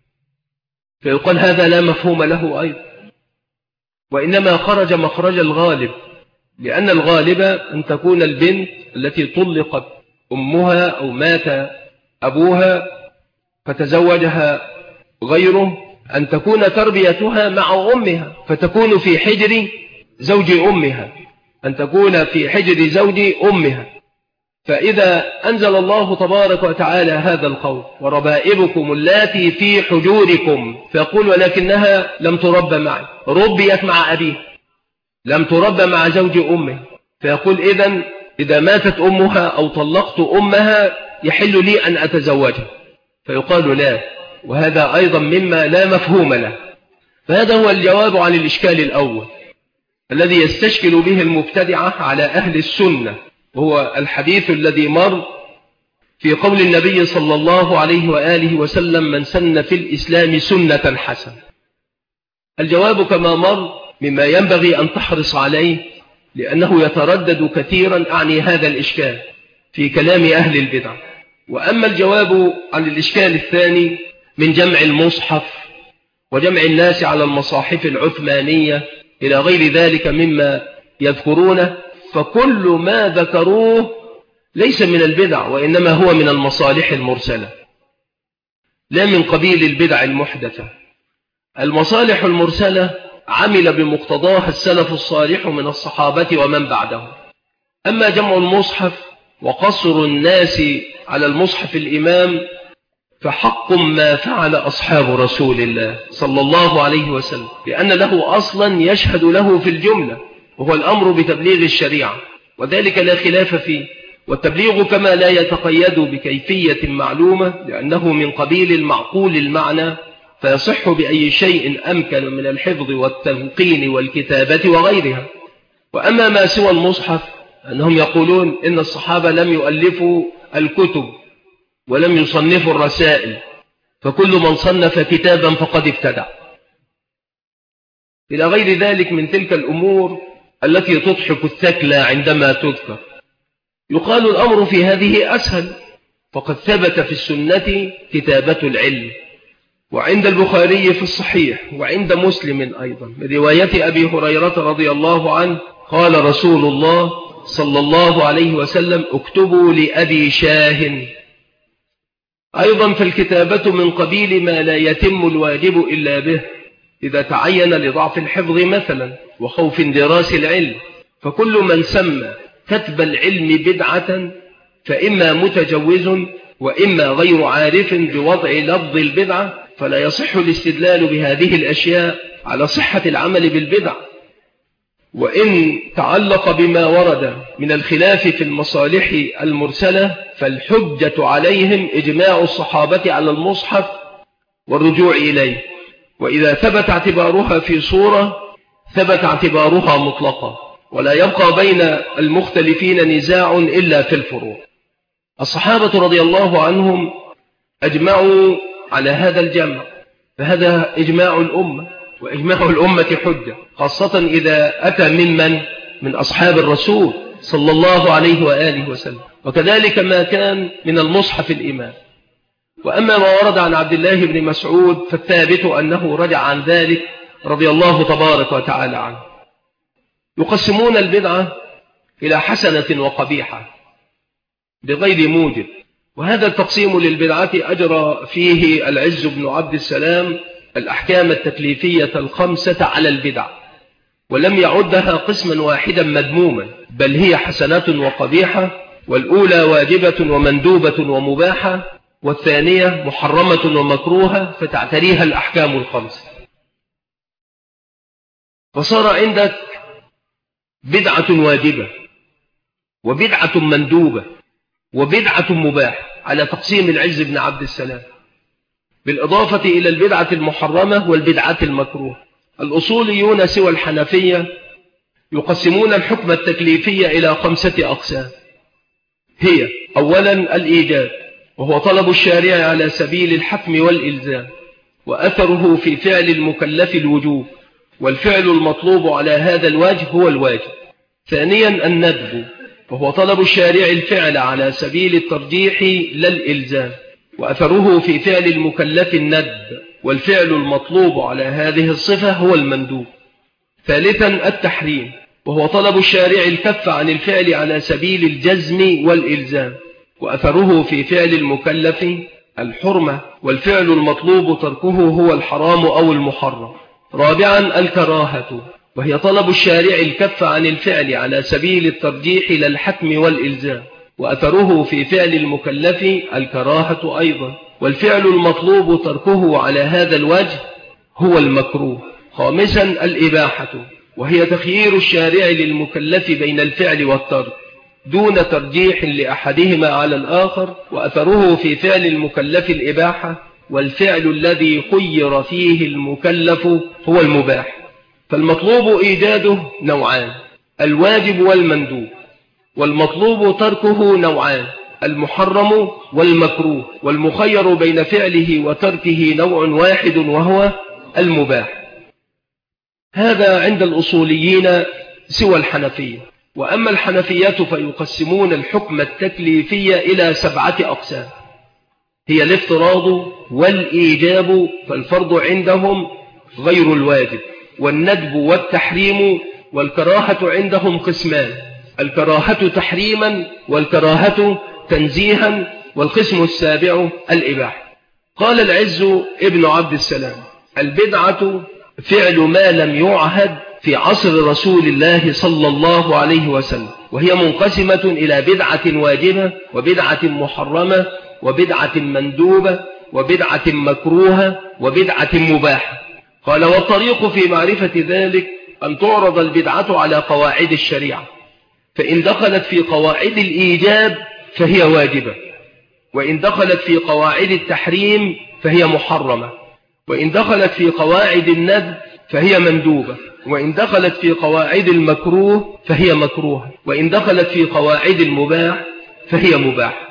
فيقال هذا لا مفهوم له أيضا، وإنما خرج مخرج الغالب، لأن الغالب أن تكون البنت التي طلقت أمها أو مات أبوها فتزوجها غيره أن تكون تربيتها مع أمها فتكون في حجر زوج أمها، أن تكون في حجر زوج أمها. فإذا أنزل الله تبارك وتعالى هذا القول وربائبكم اللاتي في حجوركم، فيقول ولكنها لم تربى معي، ربيت مع أبيه، لم تربى مع زوج أمه، فيقول إذا ماتت أمها أو طلقت أمها يحل لي أن أتزوجها، فيقال لا، وهذا أيضا مما لا مفهوم له. فهذا هو الجواب عن الإشكال الأول الذي يستشكل به المبتدعة على أهل السنة، وهو الحديث الذي مر في قول النبي صلى الله عليه وآله وسلم من سن في الإسلام سنة حسنة. الجواب كما مر مما ينبغي أن تحرص عليه، لأنه يتردد كثيرا أعني هذا الإشكال في كلام أهل البدع. وأما الجواب عن الإشكال الثاني من جمع المصحف وجمع الناس على المصاحف العثمانية إلى غير ذلك مما يذكرونه، فكل ما ذكروه ليس من البدع، وإنما هو من المصالح المرسلة لا من قبيل البدع المحدثة. المصالح المرسلة عمل بمقتضاها السلف الصالح من الصحابة ومن بعدهم. أما جمع المصحف وقصر الناس على المصحف الإمام فحق ما فعل أصحاب رسول الله صلى الله عليه وسلم، لأن له أصلا يشهد له في الجملة، وهو الأمر بتبليغ الشريعة، وذلك لا خلاف فيه. والتبليغ كما لا يتقيد بكيفية معلومة لأنه من قبيل المعقول المعنى، فيصح بأي شيء أمكن من الحفظ والتلقين والكتابة وغيرها. وأما ما سوى المصحف أنهم يقولون إن الصحابة لم يؤلفوا الكتب ولم يصنفوا الرسائل، فكل من صنف كتابا فقد ابتدع، إلى غير ذلك من تلك الأمور التي تضحك الثكلى عندما تذكر. يقال الأمر في هذه أسهل، فقد ثبت في السنة كتابة العلم، وعند البخاري في الصحيح وعند مسلم أيضا من رواية أبي هريرة رضي الله عنه قال رسول الله صلى الله عليه وسلم اكتبوا لأبي شاه. أيضا فالكتابة من قبيل ما لا يتم الواجب إلا به إذا تعين لضعف الحفظ مثلا وخوف اندراس العلم. فكل من سمى كتب العلم بدعة فإما متجوز وإما غير عارف بوضع لفظ البدعة، فلا يصح الاستدلال بهذه الأشياء على صحة العمل بالبدع. وإن تعلق بما ورد من الخلاف في المصالح المرسلة فالحجة عليهم إجماع الصحابة على المصحف والرجوع إليه، وإذا ثبت اعتبارها في صورة ثبت اعتبارها مطلقة، ولا يبقى بين المختلفين نزاع إلا في الفروع. الصحابة رضي الله عنهم أجمعوا على هذا الجمع، فهذا إجماع الأمة، وإجماع الأمة حجة، خاصة إذا أتى من أصحاب الرسول صلى الله عليه وآله وسلم، وكذلك ما كان من المصحف الإمام. وأما ما ورد عن عبد الله بن مسعود فالثابت أنه رجع عن ذلك رضي الله تبارك وتعالى عنه. يقسمون البدعة إلى حسنة وقبيحة بغير موجب، وهذا التقسيم للبدعة أجرى فيه العز بن عبد السلام الأحكام التكليفية الخمسة على البدع، ولم يعدها قسما واحدا مذموما، بل هي حسنات وقبيحة، والأولى واجبة ومندوبة ومباحة، والثانية محرمة ومكروهة، فتعتريها الأحكام الخمسة. فصار عندك بدعة واجبة وبدعة مندوبة وبدعة مباحة على تقسيم العز بن عبد السلام، بالإضافة إلى البدعة المحرمة والبدعة المكروهة. الأصوليون سوى الحنفية يقسمون الحكم التكليفي إلى 5 أقسام، هي أولا الإيجاب، وهو طلب الشارع على سبيل الحتم والإلزام، وأثره في فعل المكلف الوجوب، والفعل المطلوب على هذا الوجه هو الواجب. ثانيا الندب، وهو طلب الشارع الفعل على سبيل الترجيح لا الإلزام، وأثره في فعل المكلف الندب، والفعل المطلوب على هذه الصفة هو المندوب. ثالثا التحريم، وهو طلب الشارع الكف عن الفعل على سبيل الجزم والإلزام، وأثره في فعل المكلف الحرمة، والفعل المطلوب تركه هو الحرام أو المحرم. رابعا الكراهة، وهي طلب الشارع الكف عن الفعل على سبيل الترجيح لا الحتم والإلزام، وأثره في فعل المكلف الكراهة أيضا، والفعل المطلوب تركه على هذا الوجه هو المكروه. خامسا الإباحة، وهي تخيير الشارع للمكلف بين الفعل والترك دون ترجيح لأحدهما على الآخر، وأثره في فعل المكلف الإباحة، والفعل الذي خير فيه المكلف هو المباح. فالمطلوب إيجاده نوعان، الواجب والمندوب، والمطلوب تركه نوعان، المحرم والمكروه، والمخير بين فعله وتركه نوع واحد وهو المباح. هذا عند الأصوليين سوى الحنفية. وأما الحنفية فيقسمون الحكم التكليفي إلى 7 أقسام، هي الافتراض والإيجاب، فالفرض عندهم غير الواجب، والندب والتحريم، والكراهة عندهم قسمان، الكراهة تحريما والكراهة تنزيها، والقسم السابع الإباحة. قال العز ابن عبد السلام: البدعة فعل ما لم يعهد في عصر رسول الله صلى الله عليه وسلم، وهي منقسمة إلى بدعة واجبة وبدعة محرمة وبدعة مندوبة وبدعة مكروهة وبدعة مباحة. قال: والطريق في معرفة ذلك أن تعرض البدعة على قواعد الشريعة، فإن دخلت في قواعد الإيجاب فهي واجبة، وإن دخلت في قواعد التحريم فهي محرمة، وإن دخلت في قواعد الندب فهي مندوبة، وإن دخلت في قواعد المكروه فهي مكروهة، وإن دخلت في قواعد المباح فهي مباح.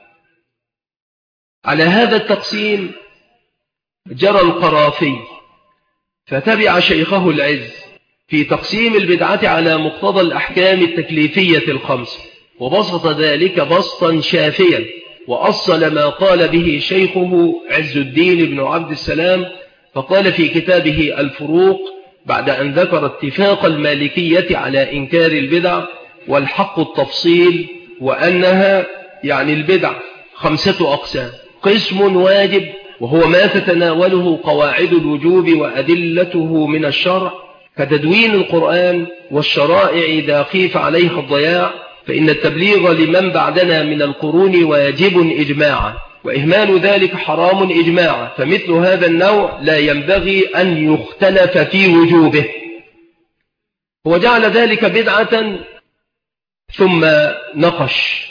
على هذا التقسيم جرى القرافي فتبع شيخه العز في تقسيم البدعة على مقتضى الأحكام التكليفية الخمس، وبسط ذلك بسطا شافيا، وأصل ما قال به شيخه عز الدين بن عبد السلام، فقال في كتابه الفروق بعد أن ذكر اتفاق المالكية على إنكار البدع والحق التفصيل، وأنها يعني البدع 5 أقسام: قسم واجب، وهو ما تتناوله قواعد الوجوب وأدلته من الشرع، كتدوين القرآن والشرائع إذا خيف عليها الضياع، فإن التبليغ لمن بعدنا من القرون واجب إجماعا، وإهمال ذلك حرام إجماعا، فمثل هذا النوع لا ينبغي أن يختلف في وجوبه. هو جعل ذلك بدعة ثم نقش،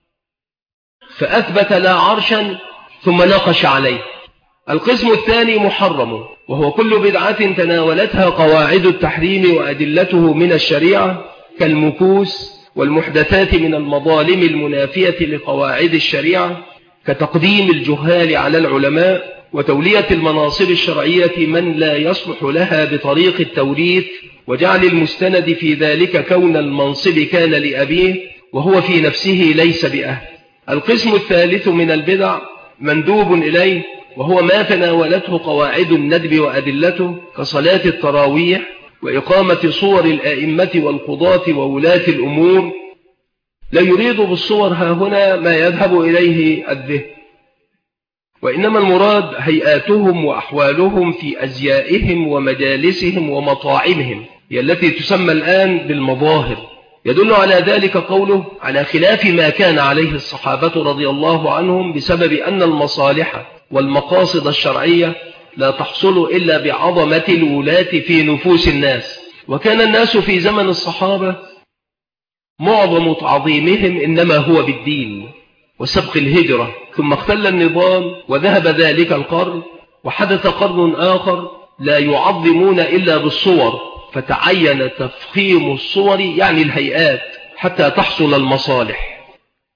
فأثبت لا عرشا ثم نقش عليه. القسم الثاني محرم، وهو كل بدعة تناولتها قواعد التحريم وأدلته من الشريعة كالمكوس والمحدثات من المظالم المنافية لقواعد الشريعة، كتقديم الجهال على العلماء وتولية المناصب الشرعية من لا يصلح لها بطريق التوريث، وجعل المستند في ذلك كون المنصب كان لأبيه وهو في نفسه ليس بأهل. القسم الثالث من البدع مندوب إليه، وهو ما تناولته قواعد الندب وأدلته كصلاة التراويح وإقامة صور الآئمة والقضاة وولاة الأمور. لا يريد بالصور هنا ما يذهب إليه الذهن، وإنما المراد هيئاتهم وأحوالهم في أزيائهم ومجالسهم ومطاعمهم، هي التي تسمى الآن بالمظاهر. يدل على ذلك قوله على خلاف ما كان عليه الصحابة رضي الله عنهم، بسبب أن المصالح والمقاصد الشرعية لا تحصل إلا بعظمة الولاة في نفوس الناس. وكان الناس في زمن الصحابة معظم تعظيمهم إنما هو بالدين وسبق الهجرة، ثم اختل النظام وذهب ذلك القرن، وحدث قرن آخر لا يعظمون إلا بالصور، فتعين تفخيم الصور يعني الهيئات حتى تحصل المصالح.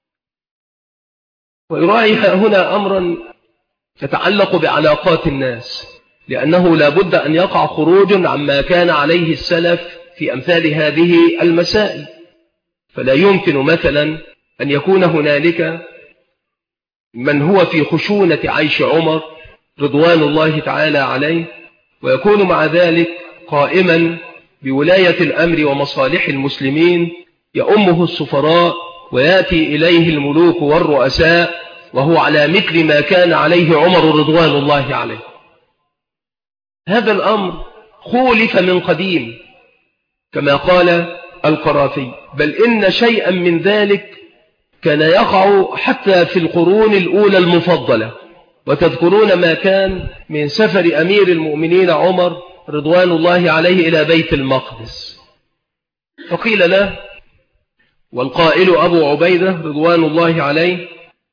ويراعي هنا أمرا يتعلق بعلاقات الناس، لأنه لا بد أن يقع خروج عما كان عليه السلف في أمثال هذه المسائل. فلا يمكن مثلا أن يكون هنالك من هو في خشونة عيش عمر رضوان الله تعالى عليه، ويكون مع ذلك قائما بولاية الأمر ومصالح المسلمين، يأمه السفراء ويأتي إليه الملوك والرؤساء وهو على مثل ما كان عليه عمر رضوان الله عليه. هذا الأمر خولف من قديم كما قال القرافي، بل إن شيئا من ذلك كان يقع حتى في القرون الأولى المفضلة. وتذكرون ما كان من سفر أمير المؤمنين عمر رضوان الله عليه إلى بيت المقدس، فقيل له والقائل أبو عبيدة رضوان الله عليه: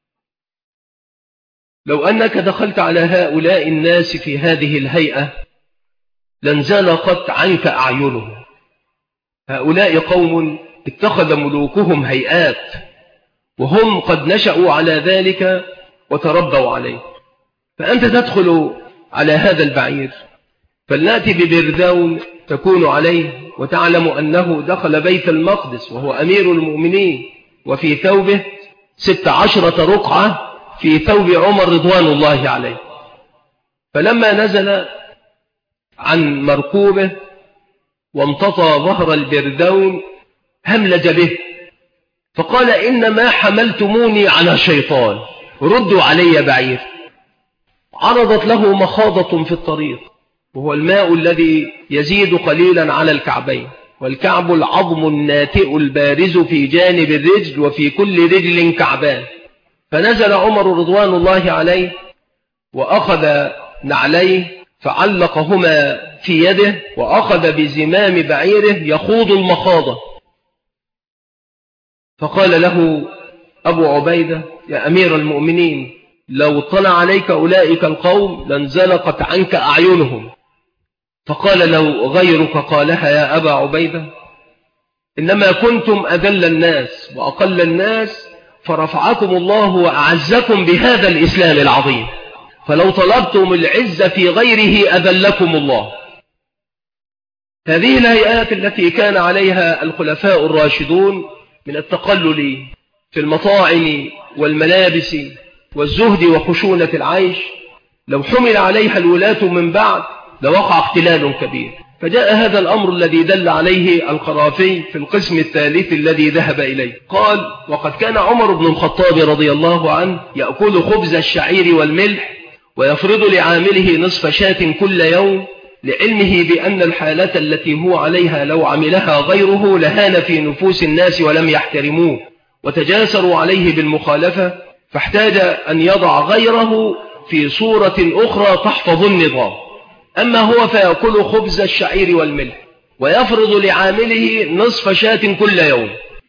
لو أنك دخلت على هؤلاء الناس في هذه الهيئة لانزلقت عنك أعينهم. هؤلاء قوم اتخذ ملوكهم هيئات، وهم قد نشأوا على ذلك وتربوا عليه، فأنت تدخل على هذا البعير، فلنأتي ببردون تكون عليه وتعلم أنه دخل بيت المقدس وهو أمير المؤمنين، وفي ثوبه 16 رقعة في ثوب عمر رضوان الله عليه. فلما نزل عن مركوبه وامتطى ظهر البردون هملج به، فقال: إنما حملتموني على شيطان، ردوا علي بعير. عرضت له مخاضة في الطريق، وهو الماء الذي يزيد قليلا على الكعبين، والكعب العظم الناتئ البارز في جانب الرجل، وفي كل رجل كعبان. فنزل عمر رضوان الله عليه وأخذ نعليه فعلقهما في يده، وأخذ بزمام بعيره يخوض المخاضة. فقال له أبو عبيدة: يا أمير المؤمنين، لو طلع عليك أولئك القوم لانزلقت عنك أعينهم. فقال: لو غيرك قالها يا أبا عبيدة، إنما كنتم أذل الناس وأقل الناس، فرفعكم الله وأعزكم بهذا الإسلام العظيم، فلو طلبتم العزة في غيره أذلكم الله. هذه الهيئات التي كان عليها الخلفاء الراشدون من التقلل في المطاعم والملابس والزهد وخشونة العيش، لو حمل عليها الولاة من بعد لوقع اختلال كبير. فجاء هذا الأمر الذي دل عليه القرافي في القسم الثالث الذي ذهب إليه. قال: وقد كان عمر بن الخطاب رضي الله عنه يأكل خبز الشعير والملح، ويفرض لعامله نصف شاة كل يوم، لعلمه بأن الحالة التي هو عليها لو عملها غيره لهان في نفوس الناس ولم يحترموه، وتجاسروا عليه بالمخالفة، فاحتاج أن يضع غيره في صورة أخرى تحفظ النظام. أما هو فيأكل خبز الشعير والملح، ويفرض لعامله نصف شاة كل يوم،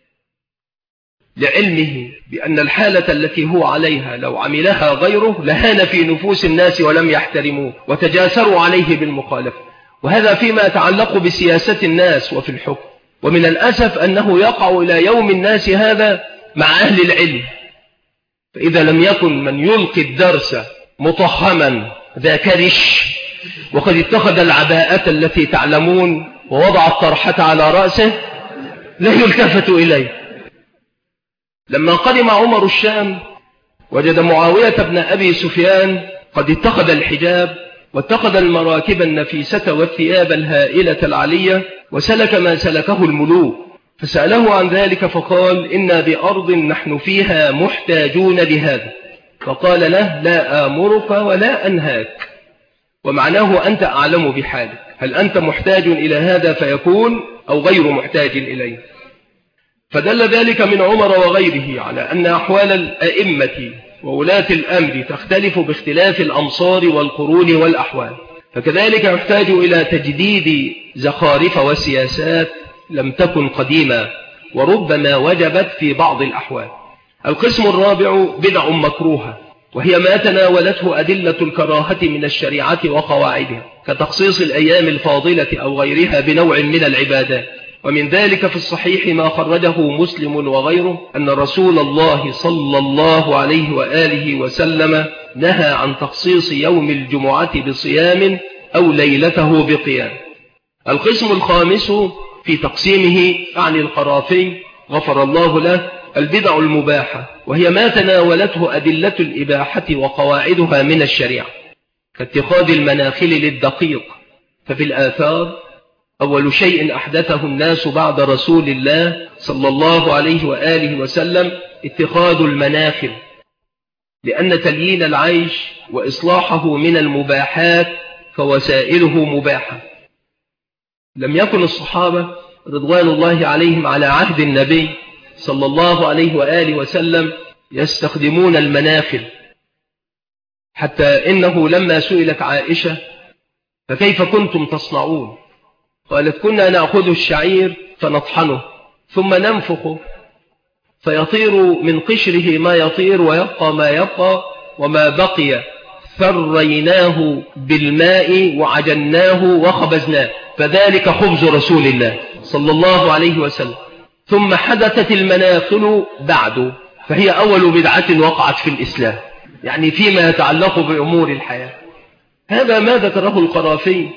لعلمه بأن الحالة التي هو عليها لو عملها غيره لهان في نفوس الناس ولم يحترموه وتجاسروا عليه بالمخالفة. وهذا فيما يتعلق بسياسة الناس وفي الحكم. ومن الأسف أنه يقع إلى يوم الناس هذا مع أهل العلم، فإذا لم يكن من يلقي الدرس مطهما ذا كرش وقد اتخذ العباءة التي تعلمون ووضع الطرحة على رأسه لا يلتفت إليه. لما قدم عمر الشام وجد معاوية بن أبي سفيان قد اتخذ الحجاب واتخذ المراكب النفيسة والثياب الهائلة العلية وسلك ما سلكه الملوك، فسأله عن ذلك فقال: إنا بأرض نحن فيها محتاجون بهذا. فقال له: لا آمرك ولا أنهاك، ومعناه أنت أعلم بحالك، هل أنت محتاج إلى هذا فيكون أو غير محتاج إليه؟ فدل ذلك من عمر وغيره على أن أحوال الأئمة وولاة الأمر تختلف باختلاف الأمصار والقرون والأحوال، فكذلك يحتاج إلى تجديد زخارف وسياسات لم تكن قديمة وربما وجبت في بعض الأحوال. القسم الرابع بدع مكروهة، وهي ما تناولته أدلة الكراهة من الشريعة وقواعدها، كتخصيص الأيام الفاضلة أو غيرها بنوع من العبادات. ومن ذلك في الصحيح ما خرجه مسلم وغيره أن رسول الله صلى الله عليه وآله وسلم نهى عن تخصيص يوم الجمعة بصيام أو ليلته بقيام. القسم الخامس في تقسيمه عن القرافي غفر الله له البدع المباحة، وهي ما تناولته أدلة الإباحة وقواعدها من الشريعة، كاتخاذ المناخل للدقيق. ففي الآثار: أول شيء أحدثه الناس بعد رسول الله صلى الله عليه وآله وسلم اتخاذ المناخل، لأن تليين العيش وإصلاحه من المباحات فوسائله مباحة. لم يكن الصحابة رضوان الله عليهم على عهد النبي صلى الله عليه وآله وسلم يستخدمون المناخل، حتى إنه لما سئلت عائشة: فكيف كنتم تصنعون؟ قالت: كنا نأخذ الشعير فنطحنه ثم ننفخه فيطير من قشره ما يطير ويبقى ما يبقى، وما بقي ثريناه بالماء وعجناه وخبزناه، فذلك خبز رسول الله صلى الله عليه وسلم. ثم حدثت المناخل بعد، فهي أول بدعة وقعت في الإسلام، يعني فيما يتعلق بأمور الحياة. هذا ما ذكره القرافي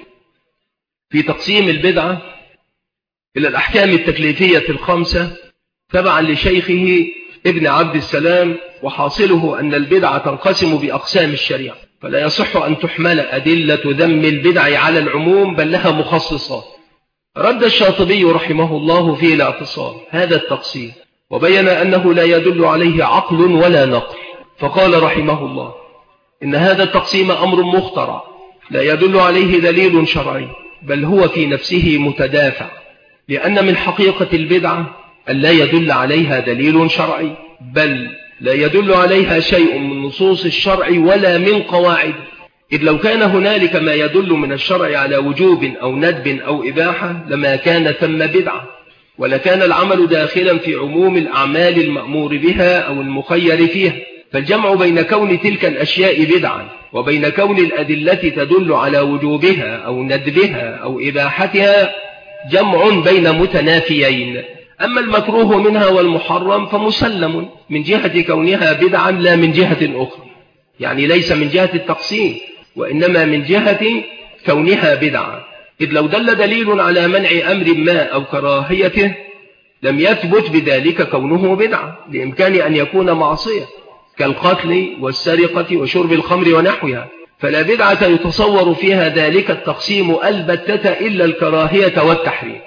في تقسيم البدعة إلى الأحكام التكليفية الخمسة تبعا لشيخه ابن عبد السلام، وحاصله أن البدعة تنقسم بأقسام الشريعة، فلا يصح أن تحمل أدلة ذم البدع على العموم بل لها مخصصات. رد الشاطبي رحمه الله في الاعتصام هذا التقسيم، وبين أنه لا يدل عليه عقل ولا نقل، فقال رحمه الله: إن هذا التقسيم أمر مخترع لا يدل عليه دليل شرعي، بل هو في نفسه متدافع، لأن من حقيقة البدعة أن لا يدل عليها دليل شرعي، بل لا يدل عليها شيء من نصوص الشرع ولا من قواعد، إذ لو كان هنالك ما يدل من الشرع على وجوب أو ندب أو إباحة لما كان ثم بدعة، ولكان العمل داخلا في عموم الأعمال المأمور بها أو المخير فيها. فالجمع بين كون تلك الأشياء بدعا وبين كون الأدلة تدل على وجوبها أو ندبها أو إباحتها جمع بين متنافيين. أما المكروه منها والمحرم فمسلم من جهة كونها بدعا لا من جهة أخرى، يعني ليس من جهة التقسيم وإنما من جهة كونها بدعا، إذ لو دل دليل على منع أمر ما أو كراهيته لم يثبت بذلك كونه بدعا، لإمكان أن يكون معصية كالقتل والسرقة وشرب الخمر ونحوها، فلا بدعة يتصور فيها ذلك التقسيم البتة إلا الكراهية والتحريم.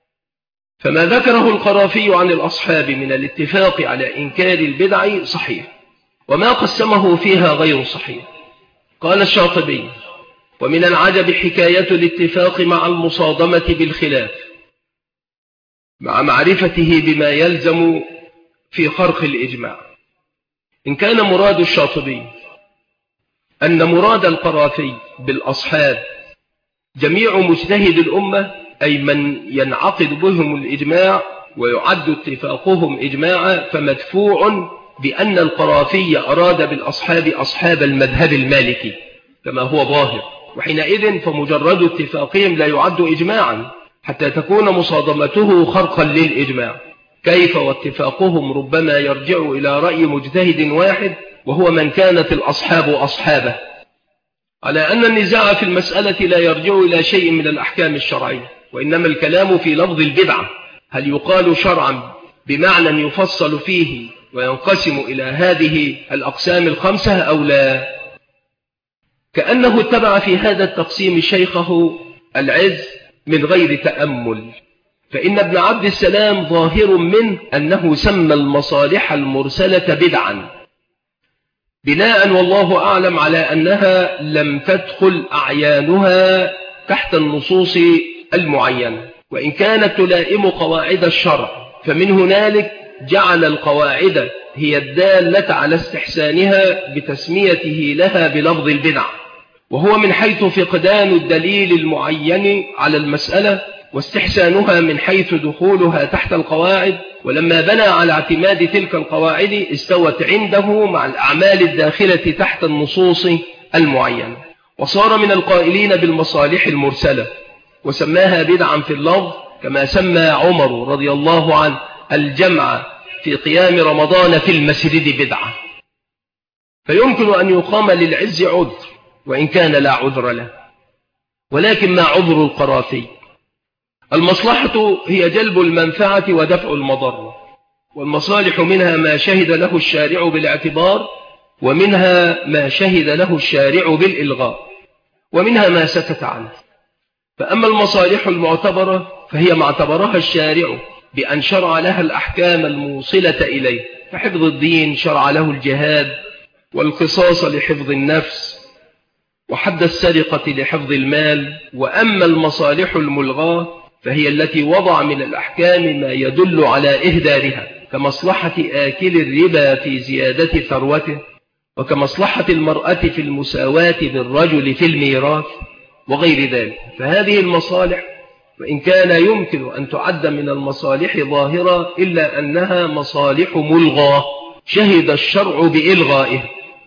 فما ذكره القرافي عن الأصحاب من الاتفاق على إنكار البدع صحيح، وما قسمه فيها غير صحيح. قال الشاطبي: ومن العجب حكاية الاتفاق مع المصادمة بالخلاف، مع معرفته بما يلزم في خرق الإجماع. إن كان مراد الشاطبي أن مراد القرافي بالأصحاب جميع مجتهد الأمة أي من ينعقد بهم الإجماع ويعد اتفاقهم إجماعا فمدفوع بأن القرافي أراد بالأصحاب أصحاب المذهب المالكي كما هو ظاهر، وحينئذ فمجرد اتفاقهم لا يعد إجماعا حتى تكون مصادمته خرقا للإجماع، كيف واتفاقهم ربما يرجع إلى رأي مجتهد واحد وهو من كانت الأصحاب أصحابه، على أن النزاع في المسألة لا يرجع إلى شيء من الأحكام الشرعية، وإنما الكلام في لفظ البدعة، هل يقال شرعا بمعنى يفصل فيه وينقسم إلى هذه الأقسام الخمسة أو لا؟ كأنه اتبع في هذا التقسيم شيخه العز من غير تأمل، فإن ابن عبد السلام ظاهر منه أنه سمى المصالح المرسلة بدعا بناء والله أعلم على أنها لم تدخل أعيانها تحت النصوص المعينة، وإن كانت تلائم قواعد الشرع، فمن هنالك جعل القواعد هي الدالة على استحسانها بتسميته لها بلفظ البدع، وهو من حيث فقدان الدليل المعين على المسألة، واستحسانها من حيث دخولها تحت القواعد. ولما بنى على اعتماد تلك القواعد استوت عنده مع الأعمال الداخلة تحت النصوص المعينة، وصار من القائلين بالمصالح المرسلة، وسماها بدعا في اللفظ، كما سمى عمر رضي الله عنه الجمع في قيام رمضان في المسجد بدعة. فيمكن أن يقام للعز عذر وإن كان لا عذر له، ولكن ما عذر القرافي؟ المصلحة هي جلب المنفعة ودفع المضرة، والمصالح منها ما شهد له الشارع بالاعتبار، ومنها ما شهد له الشارع بالإلغاء، ومنها ما سكت عنه. فأما المصالح المعتبرة فهي ما اعتبرها الشارع بأن شرع لها الأحكام الموصلة إليه، فحفظ الدين شرع له الجهاد، والقصاص لحفظ النفس، وحد السرقة لحفظ المال. وأما المصالح الملغاة فهي التي وضع من الأحكام ما يدل على إهدارها، كمصلحة آكل الربا في زيادة ثروته، وكمصلحة المرأة في المساواة بالرجل في الميراث وغير ذلك. فهذه المصالح وإن كان يمكن أن تعد من المصالح ظاهرة، إلا أنها مصالح ملغاة شهد الشرع بإلغائه،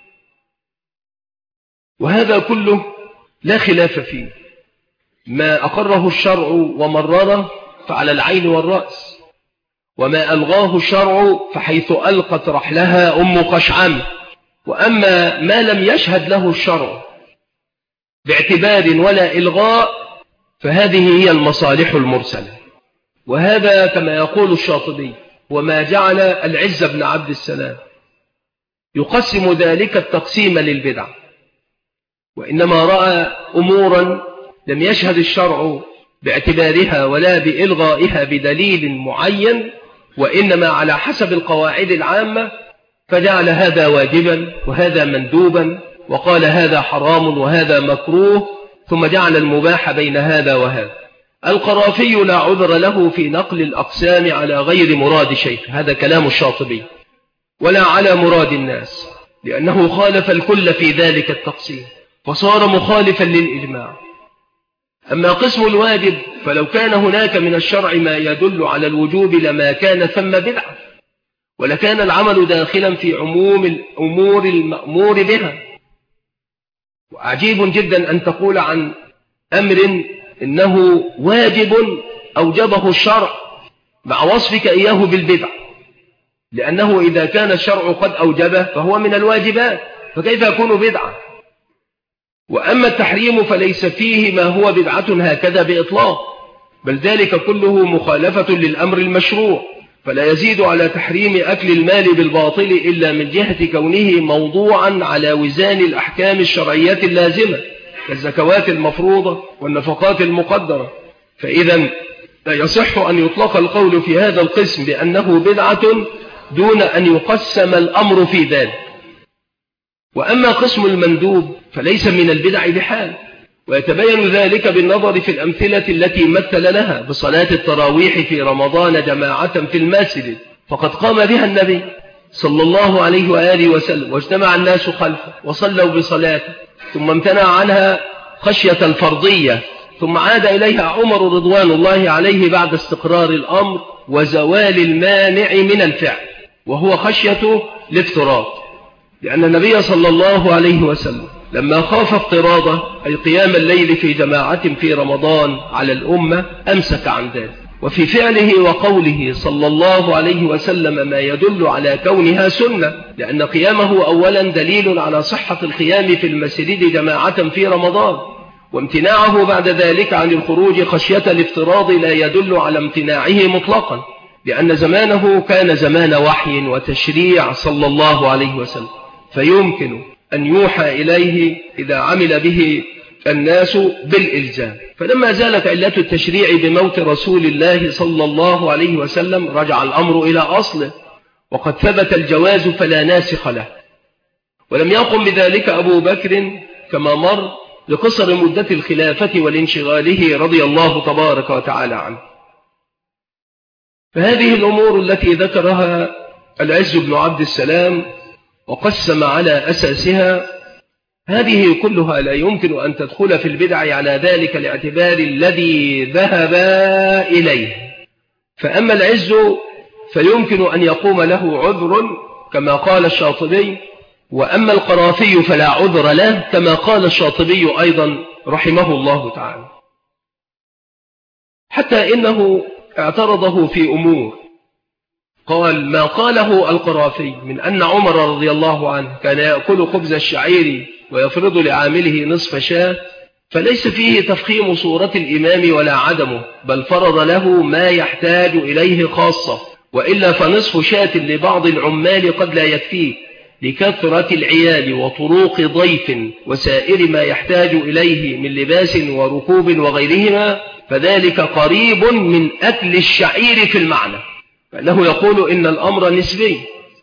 وهذا كله لا خلاف فيه. ما أقره الشرع ومرره فعلى العين والرأس، وما ألغاه الشرع فحيث ألقت رحلها أم قشعم. وأما ما لم يشهد له الشرع باعتبار ولا إلغاء فهذه هي المصالح المرسلة. وهذا كما يقول الشاطبي وما جعل العز بن عبد السلام يقسم ذلك التقسيم للبدع، وإنما رأى أمورا لم يشهد الشرع باعتبارها ولا بإلغائها بدليل معين، وإنما على حسب القواعد العامة، فجعل هذا واجبا وهذا مندوبا، وقال هذا حرام وهذا مكروه، ثم جعل المباح بين هذا وهذا. القرافي لا عذر له في نقل الأقسام على غير مراد شيء، هذا كلام الشاطبي، ولا على مراد الناس، لأنه خالف الكل في ذلك التقسيم فصار مخالفا للإجماع. أما قسم الواجب فلو كان هناك من الشرع ما يدل على الوجوب لما كان ثم بدعة، ولكان العمل داخلا في عموم الأمور المأمور بها. وعجيب جدا أن تقول عن أمر إنه واجب أوجبه الشرع مع وصفك إياه بالبدع، لأنه إذا كان الشرع قد أوجبه فهو من الواجبات، فكيف يكون بدعة؟ وأما التحريم فليس فيه ما هو بدعة هكذا بإطلاق، بل ذلك كله مخالفة للأمر المشروع، فلا يزيد على تحريم أكل المال بالباطل إلا من جهة كونه موضوعا على وزان الأحكام الشرعية اللازمة كالزكوات المفروضة والنفقات المقدرة. فإذا لا يصح أن يطلق القول في هذا القسم بأنه بدعة دون أن يقسم الأمر في ذلك. وأما قسم المندوب فليس من البدع بحال، ويتبين ذلك بالنظر في الأمثلة التي مثل لها بصلاة التراويح في رمضان جماعة في المسجد، فقد قام بها النبي صلى الله عليه وآله وسلم، واجتمع الناس خلفه وصلوا بصلاته، ثم امتنع عنها خشية الفرضية ثم عاد إليها عمر رضوان الله عليه بعد استقرار الأمر وزوال المانع من الفعل، وهو خشية الافتراض، لأن النبي صلى الله عليه وسلم لما خاف افتراضه أي قيام الليل في جماعة في رمضان على الأمة أمسك عن ذلك، وفي فعله وقوله صلى الله عليه وسلم ما يدل على كونها سنة، لأن قيامه أولا دليل على صحة القيام في المسجد جماعة في رمضان، وامتناعه بعد ذلك عن الخروج خشية الافتراض لا يدل على امتناعه مطلقا، لأن زمانه كان زمان وحي وتشريع صلى الله عليه وسلم، فيمكن أن يوحى إليه إذا عمل به الناس بالإلزام. فلما زالت علة التشريع بموت رسول الله صلى الله عليه وسلم رجع الأمر إلى أصله، وقد ثبت الجواز فلا ناسخ له، ولم يقم بذلك أبو بكر كما مر لقصر مدة الخلافة والانشغاله رضي الله تبارك وتعالى عنه. فهذه الأمور التي ذكرها العز بن عبد السلام وقسم على أساسها، هذه كلها لا يمكن أن تدخل في البدع على ذلك الاعتبار الذي ذهب إليه. فأما العز فيمكن أن يقوم له عذر كما قال الشاطبي، وأما القرافي فلا عذر له كما قال الشاطبي أيضا رحمه الله تعالى، حتى إنه اعترضه في أمور. قال ما قاله القرافي من أن عمر رضي الله عنه كان يأكل خبز الشعير ويفرض لعامله نصف شاة، فليس فيه تفخيم صورة الإمام ولا عدمه، بل فرض له ما يحتاج إليه خاصة، وإلا فنصف شاة لبعض العمال قد لا يكفيه لكثرة العيال وطروق ضيف وسائر ما يحتاج إليه من لباس وركوب وغيرهما، فذلك قريب من أكل الشعير في المعنى، فإنه يقول إن الأمر نسبي،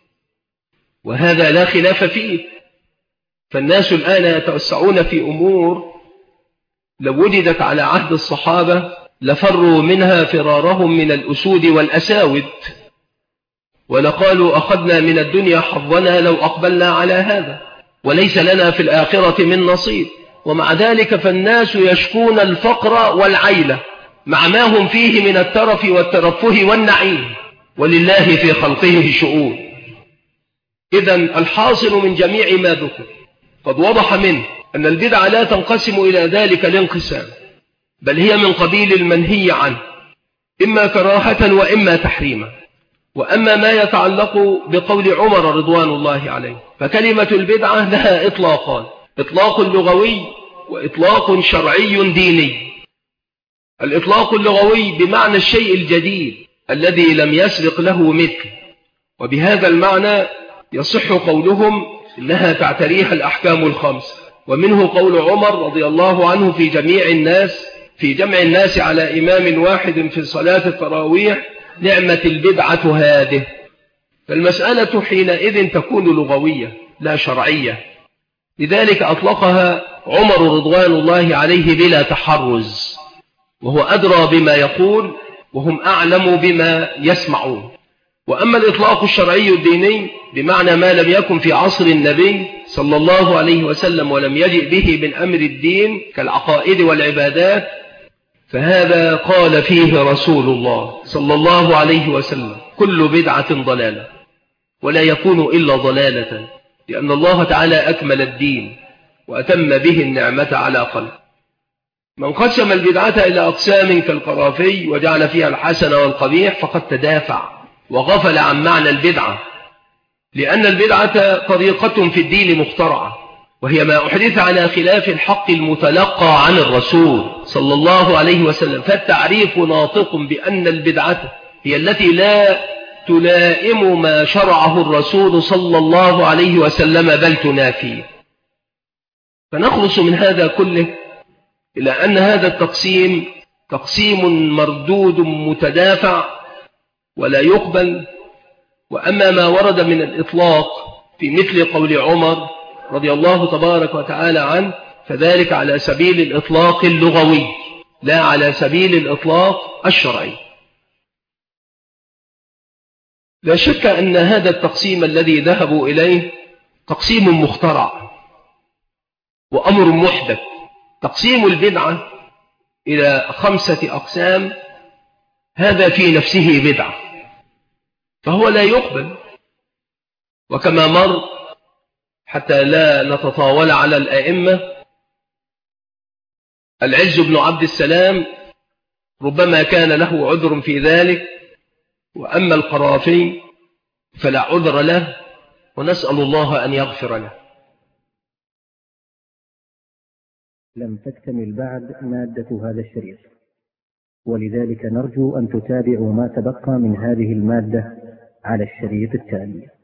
وهذا لا خلاف فيه. فالناس الآن يتوسعون في أمور لو وجدت على عهد الصحابة لفروا منها فرارهم من الأسود والأساود، ولقالوا أخذنا من الدنيا حظنا لو أقبلنا على هذا، وليس لنا في الآخرة من نصيب. ومع ذلك فالناس يشكون الفقر والعيلة مع ما هم فيه من الترف والترفه والنعيم، ولله في خلقه شؤون. إذن الحاصل من جميع ما ذكر قد وضح منه أن البدعة لا تنقسم إلى ذلك الانقسام، بل هي من قبيل المنهي عنه، إما كراهة وإما تحريما. وأما ما يتعلق بقول عمر رضوان الله عليه فكلمة البدعة لها إطلاقان، إطلاق لغوي وإطلاق شرعي ديني. الإطلاق اللغوي بمعنى الشيء الجديد الذي لم يسبق له مثل، وبهذا المعنى يصح قولهم إنها تعتريها الأحكام الخمس، ومنه قول عمر رضي الله عنه في جمع الناس على إمام واحد في صلاة التراويح نعمة البدعة هذه. فالمسألة حينئذ تكون لغوية لا شرعية، لذلك أطلقها عمر رضوان الله عليه بلا تحرز، وهو أدرى بما يقول وهم أعلم بما يسمعون. وأما الإطلاق الشرعي الديني بمعنى ما لم يكن في عصر النبي صلى الله عليه وسلم ولم يجئ به من أمر الدين كالعقائد والعبادات، فهذا قال فيه رسول الله صلى الله عليه وسلم كل بدعة ضلالة، ولا يكون إلا ضلالة، لأن الله تعالى أكمل الدين وأتم به النعمة على خلقه. من قسم البدعة إلى أقسام كالقرافي وجعل فيها الحسن والقبيح فقد تدافع وغفل عن معنى البدعة، لأن البدعة طريقة في الدين مخترعة، وهي ما أحدث على خلاف الحق المتلقى عن الرسول صلى الله عليه وسلم. فالتعريف ناطق بأن البدعة هي التي لا تلائم ما شرعه الرسول صلى الله عليه وسلم بل تنافيه. فنخلص من هذا كله إلى أن هذا التقسيم تقسيم مردود متدافع ولا يقبل. وأما ما ورد من الإطلاق في مثل قول عمر رضي الله تبارك وتعالى عنه فذلك على سبيل الإطلاق اللغوي لا على سبيل الإطلاق الشرعي. لا شك أن هذا التقسيم الذي ذهبوا إليه تقسيم مخترع وأمر محدث. تقسيم البدعة إلى 5 أقسام، هذا في نفسه بدعة، فهو لا يقبل. وكما مر حتى لا نتطاول على الأئمة، العز بن عبد السلام ربما كان له عذر في ذلك، وأما القرافي فلا عذر له، ونسأل الله أن يغفر له. لم تكتمل بعد مادة هذا الشريط، ولذلك نرجو أن تتابعوا ما تبقى من هذه المادة على الشريط التالي.